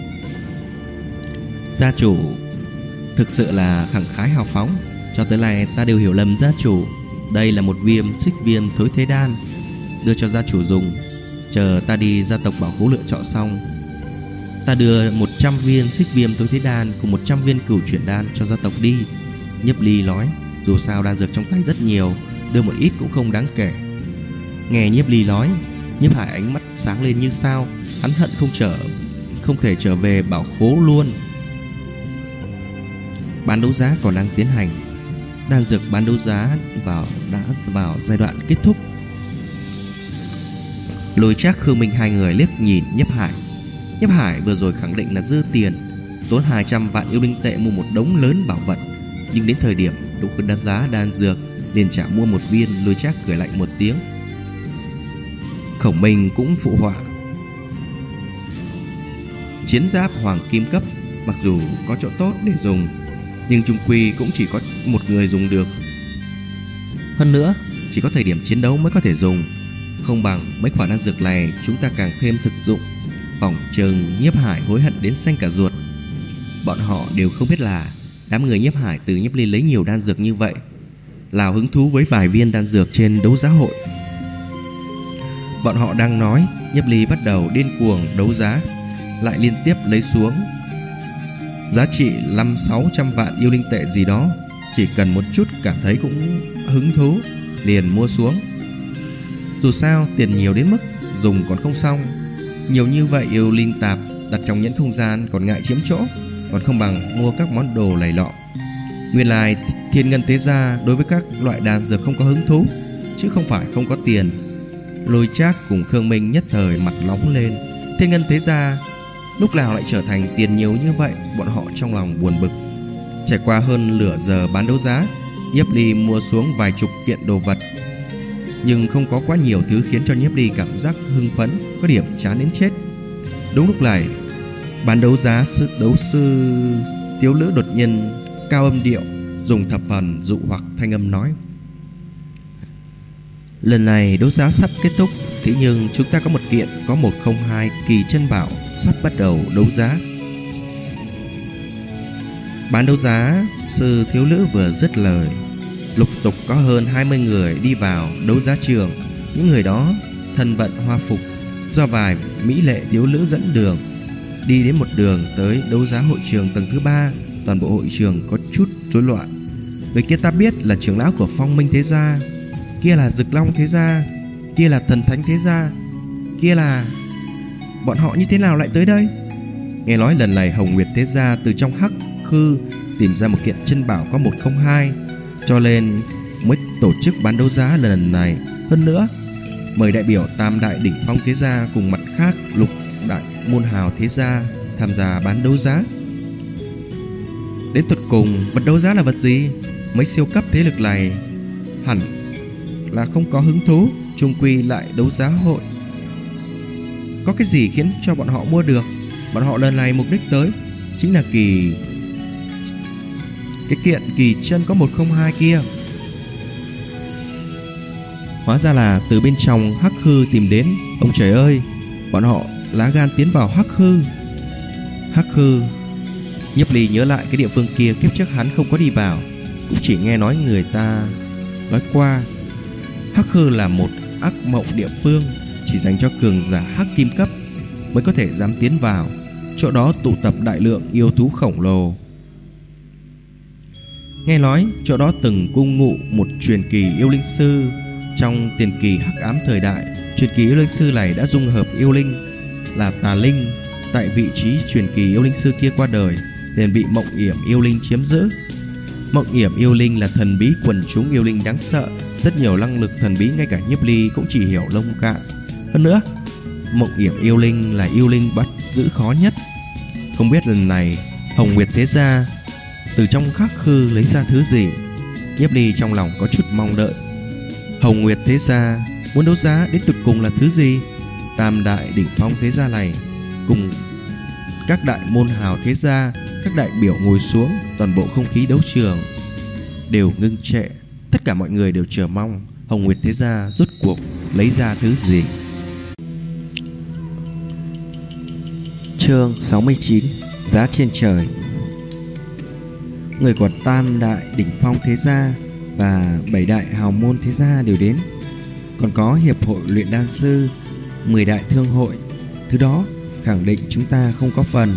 Gia chủ thực sự là khẳng khái hào phóng. Cho tới nay ta đều hiểu lầm gia chủ. Đây là một viên xích viêm thối thế đan, đưa cho gia chủ dùng. Chờ ta đi gia tộc bảo khố lựa chọn xong, ta đưa 100 viên xích viêm thối thế đan cùng 100 viên cửu chuyển đan cho gia tộc đi. Nhiếp Ly nói. Dù sao đan dược trong tay rất nhiều, đưa một ít cũng không đáng kể. Nghe Nhiếp Ly nói, Nhiếp Hải ánh mắt sáng lên như sao. Hắn hận không thể trở về bảo khố luôn. Bán đấu giá còn đang tiến hành. Đan dược bán đấu giá đã vào giai đoạn kết thúc. Lôi Trác, Khương Minh hai người liếc nhìn Nhiếp Hải. Nhiếp Hải vừa rồi khẳng định là dư tiền, tốn 200 vạn yêu linh tệ mua một đống lớn bảo vật, nhưng đến thời điểm đúng cái giá đan dược liền trả mua một viên. Lôi Trác cười lạnh một tiếng. Khổng Minh cũng phụ họa. Chiến giáp hoàng kim cấp mặc dù có chỗ tốt để dùng, nhưng chung quy cũng chỉ có một người dùng được. Hơn nữa, chỉ có thời điểm chiến đấu mới có thể dùng. Không bằng mấy khoản đan dược này chúng ta càng thêm thực dụng. Phòng chừng Nhiếp Hải hối hận đến xanh cả ruột. Bọn họ đều không biết là đám người Nhiếp Hải từ Nhiếp Ly lấy nhiều đan dược như vậy, lào hứng thú với vài viên đan dược trên đấu giá hội. Bọn họ đang nói Nhiếp Ly bắt đầu điên cuồng đấu giá, lại liên tiếp lấy xuống giá trị 500-600 vạn yêu linh tệ gì đó. Chỉ cần một chút cảm thấy cũng hứng thú liền mua xuống. Dù sao tiền nhiều đến mức dùng còn không xong. Nhiều như vậy yêu linh tạp đặt trong nhẫn không gian còn ngại chiếm chỗ, còn không bằng mua các món đồ lầy lọ. Nguyên lai Thiên Ngân Thế Gia đối với các loại đan dược không có hứng thú, chứ không phải không có tiền. Lôi Trác cùng Khương Minh nhất thời mặt nóng lên. Thiên Ngân Thế Gia lúc nào lại trở thành tiền nhiều như vậy? Bọn họ trong lòng buồn bực. Trải qua hơn nửa giờ bán đấu giá, Nhiếp Ly mua xuống vài chục kiện đồ vật, nhưng không có quá nhiều thứ khiến cho Nhiếp Ly cảm giác hưng phấn, có điểm chán đến chết. Đúng lúc này, bán đấu giá đấu sư Tiếu Lữ đột nhiên cao âm điệu, dùng thập phần dụ hoặc thanh âm nói: lần này đấu giá sắp kết thúc, thế nhưng chúng ta có một kiện có 102 kỳ chân bảo sắp bắt đầu đấu giá. Bán đấu giá sư Thiếu Lữ vừa dứt lời, lục tục có hơn 20 người đi vào đấu giá trường. Những người đó thân vận hoa phục, do vài mỹ lệ thiếu nữ dẫn đường, đi đến một đường tới đấu giá hội trường tầng thứ 3. Toàn bộ hội trường có chút rối loạn. Người kia ta biết là trưởng lão của Phong Minh Thế Gia, kia là Dực Long Thế Gia, kia là Thần Thánh Thế Gia, kia là... bọn họ như thế nào lại tới đây? Nghe nói lần này Hồng Nguyệt Thế Gia từ trong hắc khư tìm ra một kiện chân bảo có 102, cho nên mới tổ chức bán đấu giá lần này. Hơn nữa mời đại biểu Tam Đại Đỉnh Phong Thế Gia cùng mặt khác Lục Đại Môn Hào Thế Gia tham gia bán đấu giá. Đến tột cùng vật đấu giá là vật gì? Mấy siêu cấp thế lực này hẳn là không có hứng thú, chung quy lại đấu giá hội. Có cái gì khiến cho bọn họ mua được? Bọn họ lần này mục đích tới chính là cái kiện kỳ chân có 102 kia. Hóa ra là từ bên trong hắc hư tìm đến. Ông trời ơi, bọn họ lá gan tiến vào hắc hư. Hắc hư. Nhiếp Ly nhớ lại cái địa phương kia, kiếp trước hắn không có đi vào, cũng chỉ nghe nói người ta nói qua. Hắc hư là một ác mộng địa phương, chỉ dành cho cường giả hắc kim cấp mới có thể dám tiến vào. Chỗ đó tụ tập đại lượng yêu thú khổng lồ. Nghe nói chỗ đó từng cư ngụ một truyền kỳ yêu linh sư. Trong tiền kỳ hắc ám thời đại, truyền kỳ yêu linh sư này đã dung hợp yêu linh là tà linh. Tại vị trí truyền kỳ yêu linh sư kia qua đời, liền bị Mộng Yểm yêu linh chiếm giữ. Mộng Yểm yêu linh là thần bí quần chúng yêu linh đáng sợ, rất nhiều năng lực thần bí ngay cả Nhiếp Ly cũng chỉ hiểu lông cạn. Hơn nữa, Mộng Yểm yêu linh là yêu linh bắt giữ khó nhất. Không biết lần này Hồng Nguyệt Thế Gia từ trong khắc khư lấy ra thứ gì? Nhiếp Ly trong lòng có chút mong đợi. Hồng Nguyệt Thế Gia muốn đấu giá đến tột cùng là thứ gì? Tam Đại Đỉnh Phong Thế Gia này cùng các đại môn hào thế gia, các đại biểu ngồi xuống, toàn bộ không khí đấu trường đều ngưng trệ. Tất cả mọi người đều chờ mong Hồng Nguyệt Thế Gia rốt cuộc lấy ra thứ gì. Chương 69: Giá trên trời. Người của Tam Đại Đỉnh Phong Thế Gia và 7 đại hào môn thế gia đều đến. Còn có hiệp hội luyện đan sư, 10 đại thương hội. Thứ đó khẳng định chúng ta không có phần.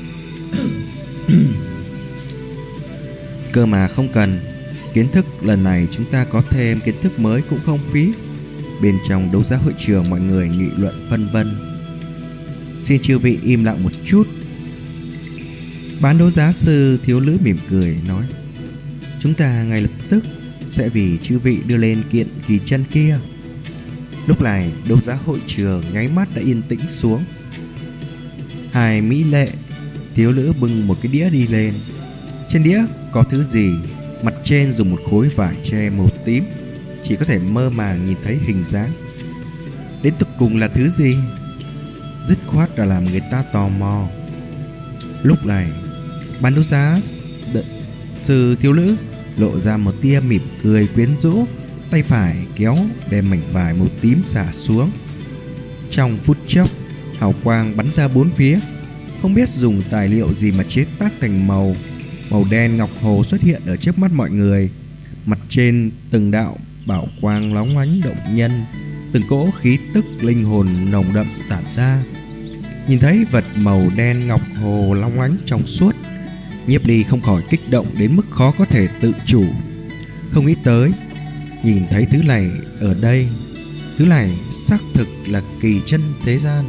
Cơ mà không cần. Kiến thức lần này chúng ta có thêm kiến thức mới cũng không phí. Bên trong đấu giá hội trường mọi người nghị luận phân vân. Xin chư vị im lặng một chút. Bán đấu giá sư Thiếu Lữ mỉm cười nói: chúng ta ngay lập tức sẽ vì chư vị đưa lên kiện kỳ chân kia. Lúc này đấu giá hội trường nháy mắt đã yên tĩnh xuống. Hai mỹ lệ thiếu nữ bưng một cái đĩa đi lên. Trên đĩa có thứ gì, mặt trên dùng một khối vải tre màu tím, chỉ có thể mơ màng nhìn thấy hình dáng. Đến cuối cùng là thứ gì? Dứt khoát là làm người ta tò mò. Lúc này, bán đấu giá sư thiếu nữ lộ ra một tia mỉm cười quyến rũ, tay phải kéo đem mảnh vải màu tím xả xuống. Trong phút chốc, hào quang bắn ra bốn phía. Không biết dùng tài liệu gì mà chế tác thành màu đen ngọc hồ xuất hiện ở trước mắt mọi người. Mặt trên từng đạo bảo quang lóng ánh động nhân, từng cỗ khí tức linh hồn nồng đậm tản ra. Nhìn thấy vật màu đen ngọc hồ long ánh trong suốt, Nhiếp Ly không khỏi kích động đến mức khó có thể tự chủ. Không nghĩ tới, nhìn thấy thứ này ở đây, thứ này xác thực là kỳ chân thế gian.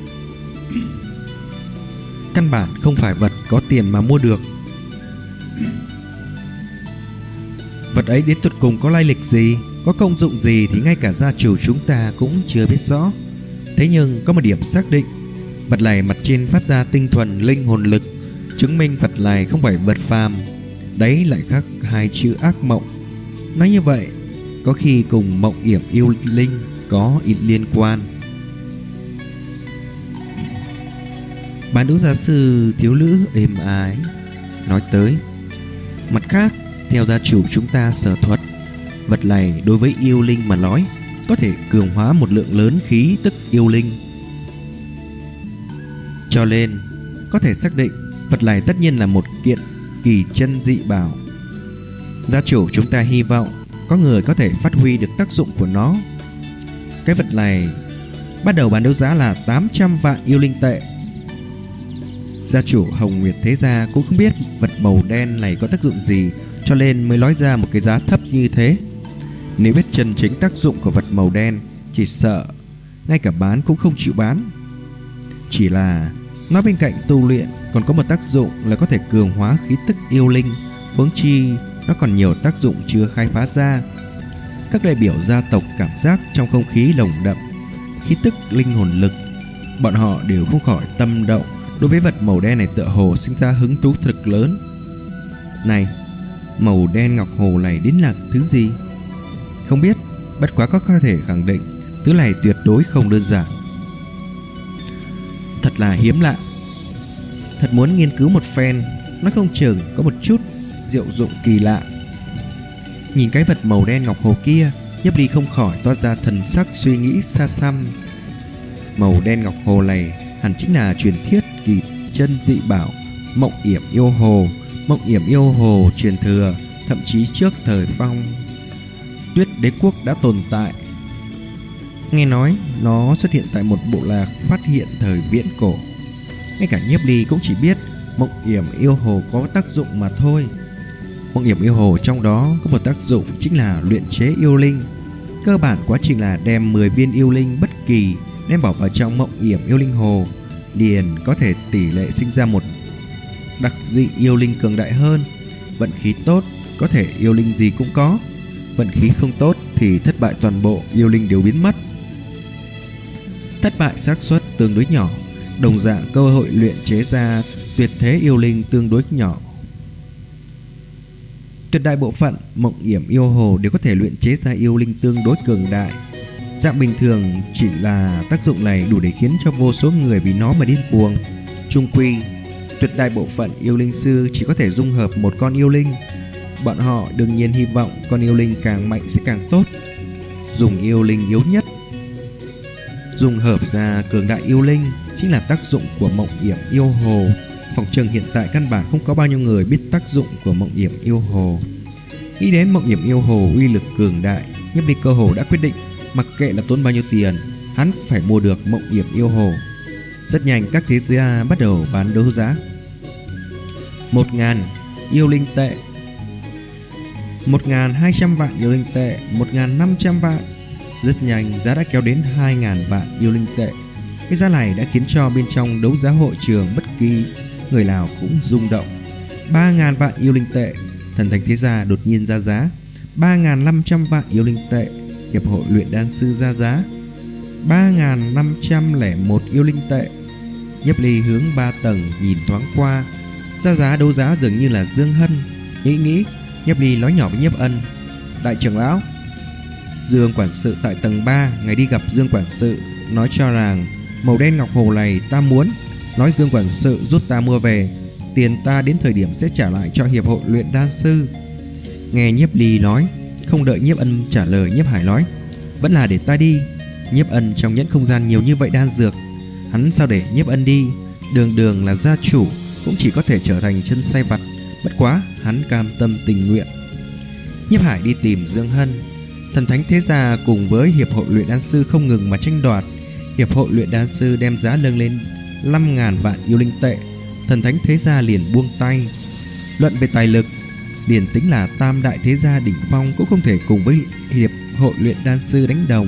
Căn bản không phải vật có tiền mà mua được. Vật ấy đến tột cùng có lai lịch gì, có công dụng gì thì ngay cả gia chủ chúng ta cũng chưa biết rõ. Thế nhưng có một điểm xác định, vật này mặt trên phát ra tinh thuần linh hồn lực, chứng minh vật này không phải vật phàm. Đấy lại khắc hai chữ ác mộng. Nói như vậy, có khi cùng mộng yểm yêu linh có ít liên quan. Bán đấu giá sư thiếu nữ êm ái nói tới. Mặt khác, theo gia chủ chúng ta sở thuật, vật này đối với yêu linh mà nói có thể cường hóa một lượng lớn khí tức yêu linh. Cho nên có thể xác định vật này tất nhiên là một kiện kỳ chân dị bảo. Gia chủ chúng ta hy vọng có người có thể phát huy được tác dụng của nó. Cái vật này bắt đầu bán đấu giá là 800 vạn yêu linh tệ. Gia chủ Hồng Nguyệt Thế Gia cũng không biết vật màu đen này có tác dụng gì, cho nên mới nói ra một cái giá thấp như thế. Nếu biết chân chính tác dụng của vật màu đen, chỉ sợ ngay cả bán cũng không chịu bán. Chỉ là nó bên cạnh tu luyện còn có một tác dụng là có thể cường hóa khí tức yêu linh. Huống chi nó còn nhiều tác dụng chưa khai phá ra. Các đại biểu gia tộc cảm giác trong không khí nồng đậm khí tức linh hồn lực, bọn họ đều không khỏi tâm động. Đối với vật màu đen này tựa hồ sinh ra hứng thú thực lớn. Này, màu đen ngọc hồ này đến là thứ gì? Không biết, bất quá có thể khẳng định thứ này tuyệt đối không đơn giản. Thật là hiếm lạ. Thật muốn nghiên cứu một phen, nó không chừng có một chút diệu dụng kỳ lạ. Nhìn cái vật màu đen ngọc hồ kia, Nhiếp Ly không khỏi toát ra thần sắc suy nghĩ xa xăm. Màu đen ngọc hồ này hẳn chính là truyền thuyết kỳ chân dị bảo Mộng Yểm Yêu Hồ. Mộng Yểm Yêu Hồ truyền thừa thậm chí trước thời Phong Tuyết Đế quốc đã tồn tại. Nghe nói nó xuất hiện tại một bộ lạc phát hiện thời viễn cổ. Ngay cả Nhiếp Ly cũng chỉ biết Mộng Yểm Yêu Hồ có tác dụng mà thôi. Mộng Yểm Yêu Hồ trong đó có một tác dụng chính là luyện chế yêu linh. Cơ bản quá trình là đem 10 viên yêu linh bất kỳ đem bỏ vào trong Mộng Yểm Yêu Linh Hồ, liền có thể tỷ lệ sinh ra một đặc dị yêu linh cường đại hơn. Vận khí tốt có thể yêu linh gì cũng có, vận khí không tốt thì thất bại toàn bộ yêu linh đều biến mất. Thất bại xác suất tương đối nhỏ, đồng dạng cơ hội luyện chế ra tuyệt thế yêu linh tương đối nhỏ. Tuyệt đại bộ phận Mộng Yểm Yêu Hồ đều có thể luyện chế ra yêu linh tương đối cường đại. Dạng bình thường chỉ là tác dụng này đủ để khiến cho vô số người vì nó mà điên cuồng. Chung quy, tuyệt đại bộ phận yêu linh sư chỉ có thể dung hợp một con yêu linh. Bọn họ đương nhiên hy vọng con yêu linh càng mạnh sẽ càng tốt. Dùng yêu linh yếu nhất, dung hợp ra cường đại yêu linh chính là tác dụng của Mộng Yểm Yêu Hồ. Phòng trường hiện tại căn bản không có bao nhiêu người biết tác dụng của Mộng Yểm Yêu Hồ. Nghĩ đến Mộng Yểm Yêu Hồ uy lực cường đại, Nhiếp Ly cơ hồ đã quyết định mặc kệ là tốn bao nhiêu tiền, hắn phải mua được Mộng Yểm Yêu Hồ. Rất nhanh các thế gia bắt đầu bán đấu giá. 1.000 yêu linh tệ, 1.200 vạn yêu linh tệ, 1.500 vạn. Rất nhanh giá đã kéo đến 2.000 vạn yêu linh tệ. Cái giá này đã khiến cho bên trong đấu giá hội trường bất kỳ người nào cũng rung động. 3.000 vạn yêu linh tệ. Thần Thành Thế Gia đột nhiên ra giá. 3.500 vạn yêu linh tệ. Hiệp hội luyện đan sư ra giá 3.501 yêu linh tệ. Nhiếp Ly hướng 3 tầng nhìn thoáng qua. Ra giá đấu giá dường như là Dương Hân. Nghĩ Nhiếp Ly nói nhỏ với Nhiếp Ân: "Đại trưởng lão, Dương quản sự tại tầng 3, ngài đi gặp Dương quản sự, nói cho rằng màu đen ngọc hồ này ta muốn, nói Dương quản sự giúp ta mua về, tiền ta đến thời điểm sẽ trả lại cho hiệp hội luyện đan sư." Nghe Nhiếp Ly nói, không đợi Nhiếp Ân trả lời, Nhiếp Hải nói: "Vẫn là để ta đi." Nhiếp Ân trong nhẫn không gian nhiều như vậy đan dược, hắn sao để Nhiếp Ân đi? Đường là gia chủ, cũng chỉ có thể trở thành chân sai vặt. Bất quá hắn cam tâm tình nguyện. Nhiếp Hải đi tìm Dương Hân. Thần thánh thế gia cùng với hiệp hội luyện đan sư không ngừng mà tranh đoạt. Hiệp hội luyện đan sư đem giá nâng lên 5.000 vạn yêu linh tệ. Thần thánh thế gia liền buông tay. Luận về tài lực, liền tính là tam đại thế gia đỉnh phong cũng không thể cùng với hiệp hội luyện đan sư đánh đồng.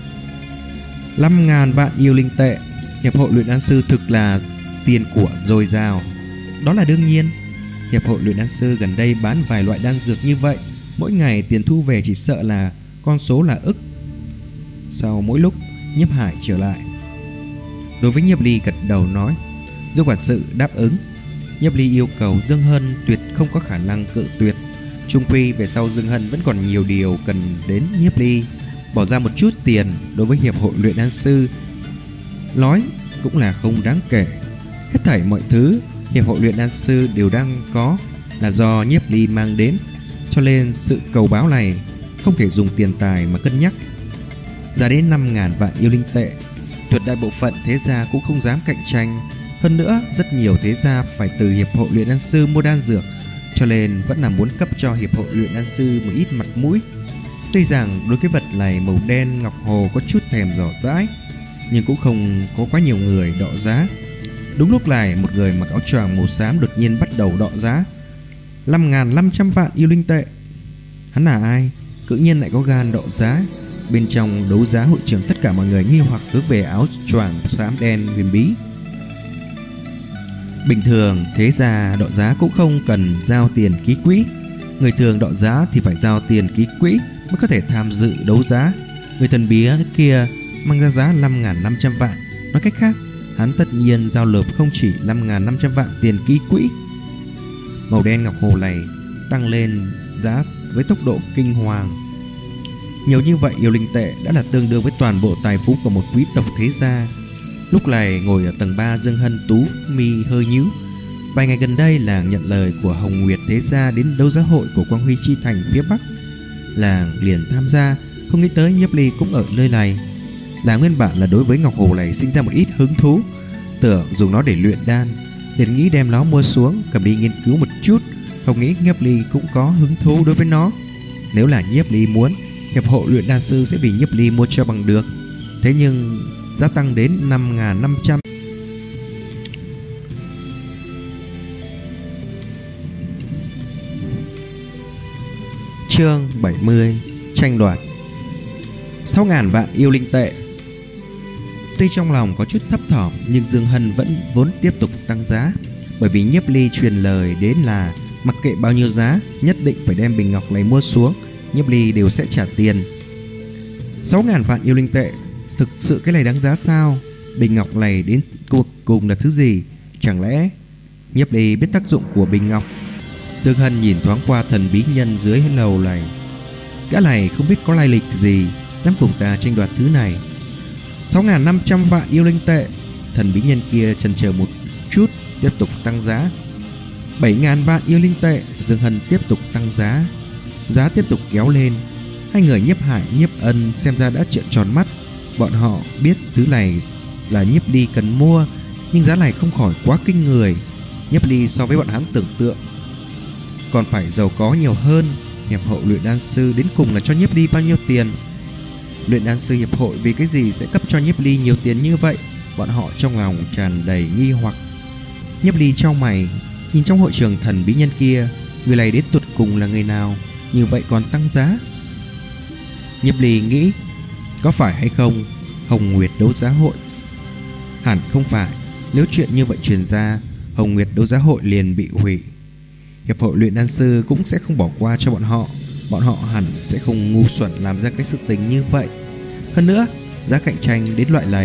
5.000 vạn yêu linh tệ, hiệp hội luyện đan sư thực là tiền của dồi dào. Đó là đương nhiên. Hiệp hội luyện đan sư gần đây bán vài loại đan dược như vậy, mỗi ngày tiền thu về chỉ sợ là con số là ức. Sau mỗi lúc, Nhiếp Hải trở lại, đối với Nhiếp Ly gật đầu nói: Dương quản sự đáp ứng. Nhiếp Ly yêu cầu Dương Hân tuyệt không có khả năng cự tuyệt. Chung quy về sau Dương Hân vẫn còn nhiều điều cần đến Nhiếp Ly, bỏ ra một chút tiền đối với hiệp hội luyện đan sư nói cũng là không đáng kể. Hết thảy mọi thứ hiệp hội luyện đan sư đều đang có là do Nhiếp Ly mang đến, cho nên sự cầu báo này không thể dùng tiền tài mà cân nhắc. Giá đến 5.000 vạn yêu linh tệ, tuyệt đại bộ phận thế gia cũng không dám cạnh tranh. Hơn nữa, rất nhiều thế gia phải từ hiệp hội luyện đan sư mua đan dược, cho nên vẫn là muốn cấp cho hiệp hội luyện đan sư một ít mặt mũi. Tuy rằng đối cái vật này màu đen ngọc hồ có chút thèm dò dãi, nhưng cũng không có quá nhiều người đọ giá. Đúng lúc này, một người mặc áo choàng màu xám đột nhiên bắt đầu đọ giá. 5.500 vạn yêu linh tệ. Hắn là ai? Tự nhiên lại có gan đọ giá. Bên trong đấu giá hội trường, tất cả mọi người nghi hoặc hướng về áo choàng xám đen huyền bí. Bình thường thế gia đọ giá cũng không cần giao tiền ký quỹ. Người thường đọ giá thì phải giao tiền ký quỹ mới có thể tham dự đấu giá. Người thần bí kia mang ra giá 5.500 vạn. Nói cách khác, hắn tất nhiên giao nộp không chỉ 5.500 vạn tiền ký quỹ. Màu đen ngọc hồ này tăng lên giá với tốc độ kinh hoàng. Nhiều như vậy yêu linh tệ đã là tương đương với toàn bộ tài phú của một quý tộc thế gia. Lúc này ngồi ở tầng 3, Dương Hân tú mi hơi nhíu. Vài ngày gần đây làng nhận lời của Hồng Nguyệt thế gia đến đấu giá hội của Quang Huy chi thành phía Bắc. Làng liền tham gia, không nghĩ tới Nhiếp Ly cũng ở nơi này. Làng nguyên bản là đối với ngọc hồ này sinh ra một ít hứng thú, tưởng dùng nó để luyện đan, liền nghĩ đem nó mua xuống cầm đi nghiên cứu một chút. Không nghĩ Nhiếp Ly cũng có hứng thú đối với nó. Nếu là Nhiếp Ly muốn, hiệp hội luyện đan sư sẽ vì Nhiếp Ly mua cho bằng được. Thế nhưng giá tăng đến 5.500. Chương 70: tranh đoạt. 6.000 vạn yêu linh tệ. Tuy trong lòng có chút thấp thỏm, nhưng Dương Hân vẫn vốn tiếp tục tăng giá, bởi vì Nhiếp Ly truyền lời đến là mặc kệ bao nhiêu giá, nhất định phải đem bình ngọc này mua xuống, Nhiếp Ly đều sẽ trả tiền. 6.000 vạn yêu linh tệ, thực sự cái này đáng giá sao? Bình ngọc này đến cuối cùng là thứ gì? Chẳng lẽ Nhiếp Ly biết tác dụng của bình ngọc? Dương Hân nhìn thoáng qua thần bí nhân dưới lầu này. Gã này không biết có lai lịch gì, dám cùng ta tranh đoạt thứ này. 6.500 vạn yêu linh tệ. Thần bí nhân kia chần chờ một chút, tiếp tục tăng giá. 7.000 vạn yêu linh tệ. Dương Hân tiếp tục tăng giá. Giá tiếp tục kéo lên. Hai người Nhiếp Hải, Nhiếp Ân xem ra đã trợn tròn mắt. Bọn họ biết thứ này là Nhiếp Ly cần mua, nhưng giá này không khỏi quá kinh người. Nhiếp Ly so với bọn hắn tưởng tượng còn phải giàu có nhiều hơn. Hiệp hội luyện đan sư đến cùng là cho Nhiếp Ly bao nhiêu tiền? Luyện đan sư hiệp hội vì cái gì sẽ cấp cho Nhiếp Ly nhiều tiền như vậy? Bọn họ trong lòng tràn đầy nghi hoặc. Nhiếp Ly chau mày, nhìn trong hội trường thần bí nhân kia, người này đến tụt cùng là người nào, như vậy còn tăng giá? Nhiếp Ly nghĩ, có phải hay không Hồng Nguyệt đấu giá hội? Hẳn không phải. Nếu chuyện như vậy truyền ra, Hồng Nguyệt đấu giá hội liền bị hủy. Hiệp hội luyện đan sư cũng sẽ không bỏ qua cho bọn họ. Bọn họ hẳn sẽ không ngu xuẩn làm ra cái sự tình như vậy. Hơn nữa, giá cạnh tranh đến loại này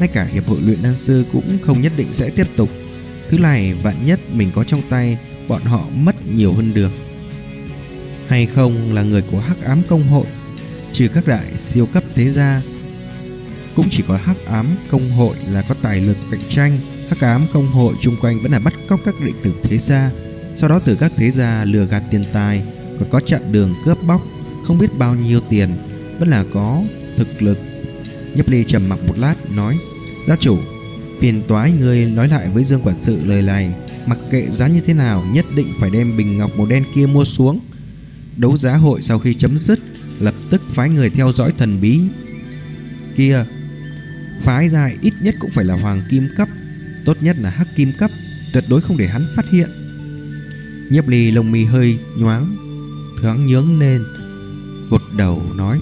ngay cả hiệp hội luyện đan sư cũng không nhất định sẽ tiếp tục. Thứ này vạn nhất mình có trong tay, bọn họ mất nhiều hơn được. Hay không là người của Hắc Ám Công hội, trừ các đại siêu cấp thế gia, cũng chỉ có Hắc Ám Công hội là có tài lực cạnh tranh. Hắc Ám Công hội chung quanh vẫn là bắt cóc các đệ tử thế gia, sau đó từ các thế gia lừa gạt tiền tài, còn có chặn đường cướp bóc không biết bao nhiêu tiền, vẫn là có thực lực. Nhiếp Ly trầm mặc một lát nói: gia chủ, phiền toái người nói lại với Dương quản sự lời này, mặc kệ giá như thế nào nhất định phải đem bình ngọc màu đen kia mua xuống. Đấu giá hội sau khi chấm dứt, lập tức phái người theo dõi thần bí kia, phái ra ít nhất cũng phải là hoàng kim cấp, tốt nhất là hắc kim cấp, tuyệt đối không để hắn phát hiện. Nhiếp Ly lông mi hơi nhoáng, thoáng nhướng lên, gật đầu nói: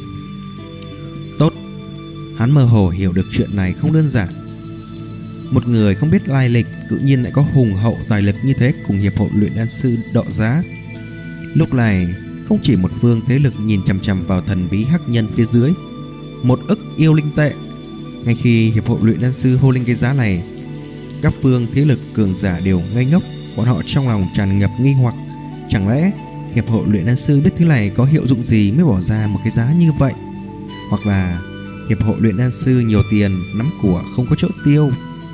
tốt. Hắn mơ hồ hiểu được chuyện này không đơn giản. Một người không biết lai lịch tự nhiên lại có hùng hậu tài lực như thế cùng hiệp hội luyện đan sư đọ giá. Lúc này không chỉ một phương thế lực nhìn chằm chằm vào thần bí hắc nhân phía dưới. 1 ức yêu linh tệ. Ngay khi hiệp hội luyện đan sư hô lên cái giá này, các phương thế lực cường giả đều ngây ngốc. Bọn họ trong lòng tràn ngập nghi hoặc, chẳng lẽ hiệp hội luyện đan sư biết thứ này có hiệu dụng gì mới bỏ ra một cái giá như vậy, hoặc là hiệp hội luyện đan sư nhiều tiền nắm của không có chỗ tiêu.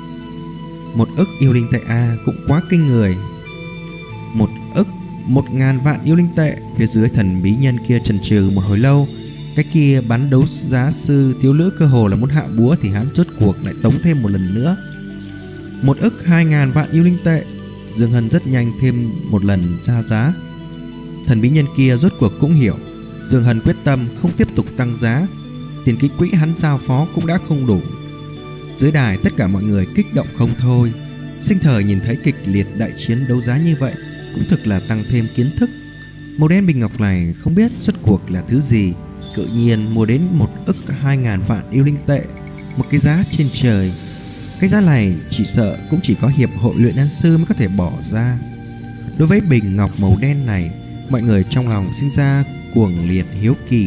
1 ức yêu linh tệ cũng quá kinh người. 1 ức 1.000 vạn yêu linh tệ. Phía dưới thần bí nhân kia chần chừ một hồi lâu. Cái kia bán đấu giá sư thiếu nữ cơ hồ là muốn hạ búa, thì hắn rốt cuộc lại tống thêm một lần nữa. 1 ức 2.000 vạn yêu linh tệ. Dương Hân rất nhanh thêm một lần ra giá. Thần bí nhân kia rốt cuộc cũng hiểu Dương Hân quyết tâm không tiếp tục tăng giá. Tiền ký quỹ hắn giao phó cũng đã không đủ. Dưới đài tất cả mọi người kích động không thôi. Sinh thời nhìn thấy kịch liệt đại chiến đấu giá như vậy cũng thực là tăng thêm kiến thức. Màu đen bình ngọc này không biết rốt cuộc là thứ gì, tự nhiên mua đến 1 ức 2.000 vạn yêu linh tệ, một cái giá trên trời. Cái giá này chỉ sợ cũng chỉ có hiệp hội luyện đan sư mới có thể bỏ ra. Đối với bình ngọc màu đen này, mọi người trong lòng sinh ra cuồng liệt hiếu kỳ.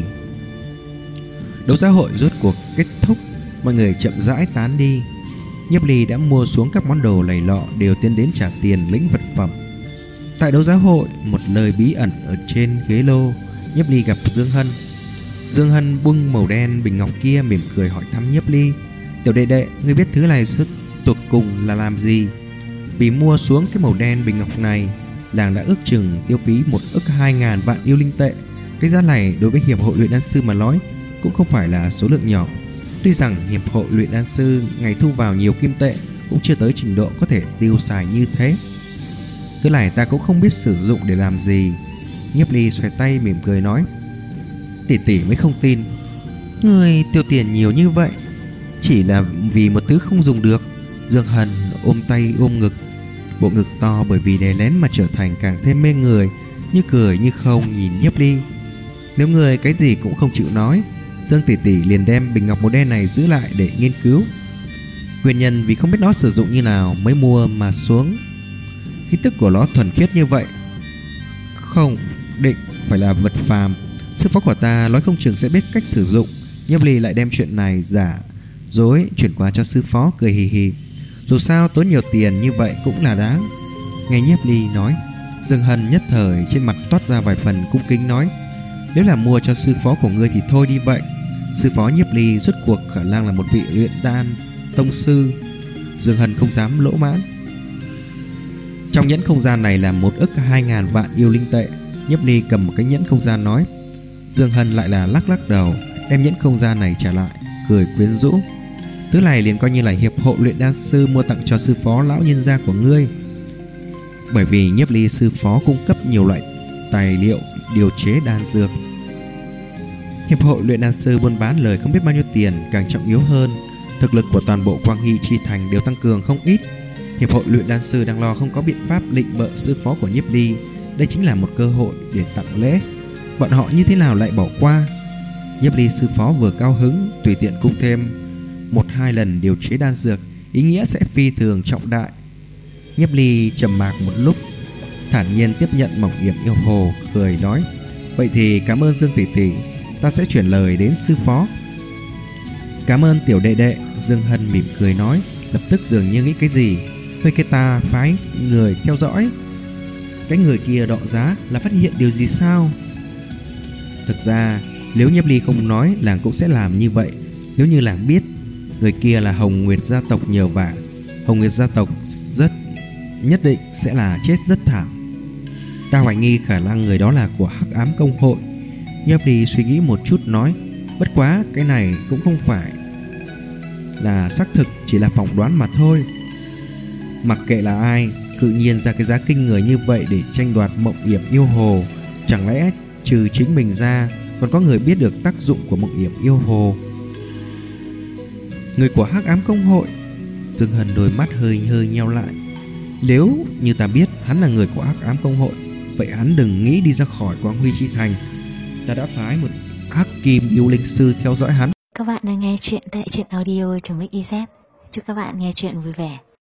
Đấu giá hội rốt cuộc kết thúc, mọi người chậm rãi tán đi. Nhiếp Ly đã mua xuống các món đồ lầy lọ, đều tiến đến trả tiền lĩnh vật phẩm. Tại đấu giá hội, một nơi bí ẩn ở trên ghế lô, Nhiếp Ly gặp Dương Hân. Dương Hân bưng màu đen bình ngọc kia mỉm cười hỏi thăm Nhiếp Ly: tiểu đệ đệ, ngươi biết thứ này sức tột cùng là làm gì? Vì mua xuống cái màu đen bình ngọc này, làng đã ước chừng tiêu phí 1 ức 2.000 vạn yêu linh tệ. Cái giá này đối với hiệp hội luyện đan sư mà nói cũng không phải là số lượng nhỏ. Tuy rằng hiệp hội luyện đan sư ngày thu vào nhiều kim tệ cũng chưa tới trình độ có thể tiêu xài như thế. Thứ này ta cũng không biết sử dụng để làm gì. Nhiếp Ly xoay tay mỉm cười nói: tỷ tỷ mới không tin người tiêu tiền nhiều như vậy chỉ là vì một thứ không dùng được. Dương Hân ôm tay ôm ngực, bộ ngực to bởi vì đè nén mà trở thành càng thêm mê người, như cười như không nhìn Nhiếp Ly. Nếu người cái gì cũng không chịu nói, Dương tỷ tỷ liền đem bình ngọc màu đen này giữ lại để nghiên cứu. Nguyên nhân vì không biết nó sử dụng như nào mới mua mà xuống. Khí tức của nó thuần khiết như vậy, không định phải là vật phàm. Sư phó của ta nói không chừng sẽ biết cách sử dụng. Nhiếp Ly lại đem chuyện này giả dối chuyển qua cho sư phó, cười hì hì. Dù sao tốn nhiều tiền như vậy cũng là đáng. Nghe Nhiếp Ly nói, Dương Hân nhất thời trên mặt toát ra vài phần cung kính nói: nếu là mua cho sư phó của ngươi thì thôi đi vậy. Sư phó Nhiếp Ly rốt cuộc khả năng là một vị luyện đan tông sư. Dương Hân không dám lỗ mãn. Trong nhẫn không gian này là 1 ức 2.000 vạn yêu linh tệ. Nhiếp Ly cầm một cái nhẫn không gian nói. Dương Hân lại là lắc lắc đầu, đem nhẫn không gian này trả lại, cười quyến rũ: thứ này liền coi như là hiệp hội luyện đan sư mua tặng cho sư phó lão nhân gia của ngươi. Bởi vì Nhiếp Ly sư phó cung cấp nhiều loại tài liệu điều chế đan dược. Hiệp hội luyện đan sư buôn bán lời không biết bao nhiêu tiền. Càng trọng yếu hơn, thực lực của toàn bộ Quang Hy chi thành đều tăng cường không ít. Hiệp hội luyện đan sư đang lo không có biện pháp định bợ sư phó của Nhiếp Ly. Đây chính là một cơ hội để tặng lễ. Bọn họ như thế nào lại bỏ qua? Nhiếp Ly sư phó vừa cao hứng, tùy tiện cung thêm 1-2 lần điều chế đan dược, ý nghĩa sẽ phi thường trọng đại. Nhiếp Ly trầm mặc một lúc, thản nhiên tiếp nhận mỏng yểm yêu hồ, cười nói: vậy thì cảm ơn Dương tỷ tỷ, ta sẽ chuyển lời đến sư phó. Cảm ơn tiểu đệ đệ. Dương Hân mỉm cười nói, lập tức dường như nghĩ cái gì. Thôi cái ta phái người theo dõi. Cái người kia đọ giá là phát hiện điều gì sao? Thực ra nếu Nhiếp Ly không nói, làng cũng sẽ làm như vậy. Nếu như làng biết người kia là Hồng Nguyệt gia tộc nhờ vả, Hồng Nguyệt gia tộc nhất định sẽ là chết rất thảm. Ta hoài nghi khả năng người đó là của Hắc Ám Công Hội. Nhiếp Ly suy nghĩ một chút nói, bất quá cái này cũng không phải là xác thực, chỉ là phỏng đoán mà thôi. Mặc kệ là ai, tự nhiên ra cái giá kinh người như vậy để tranh đoạt Mộng Yểm Yêu Hồ. Chẳng lẽ trừ chính mình ra còn có người biết được tác dụng của Mộng Yểm Yêu Hồ? Người của Hắc Ám Công Hội? Dương Hân đôi mắt hơi nheo lại. Nếu như ta biết hắn là người của Hắc Ám Công Hội, vậy hắn đừng nghĩ đi ra khỏi Quang Huy Chi Thành. Ta đã phái một Hắc Kim Yêu Linh Sư theo dõi hắn. Các bạn đang nghe chuyện tại truyện audio.mix.iz. Chúc các bạn nghe chuyện vui vẻ.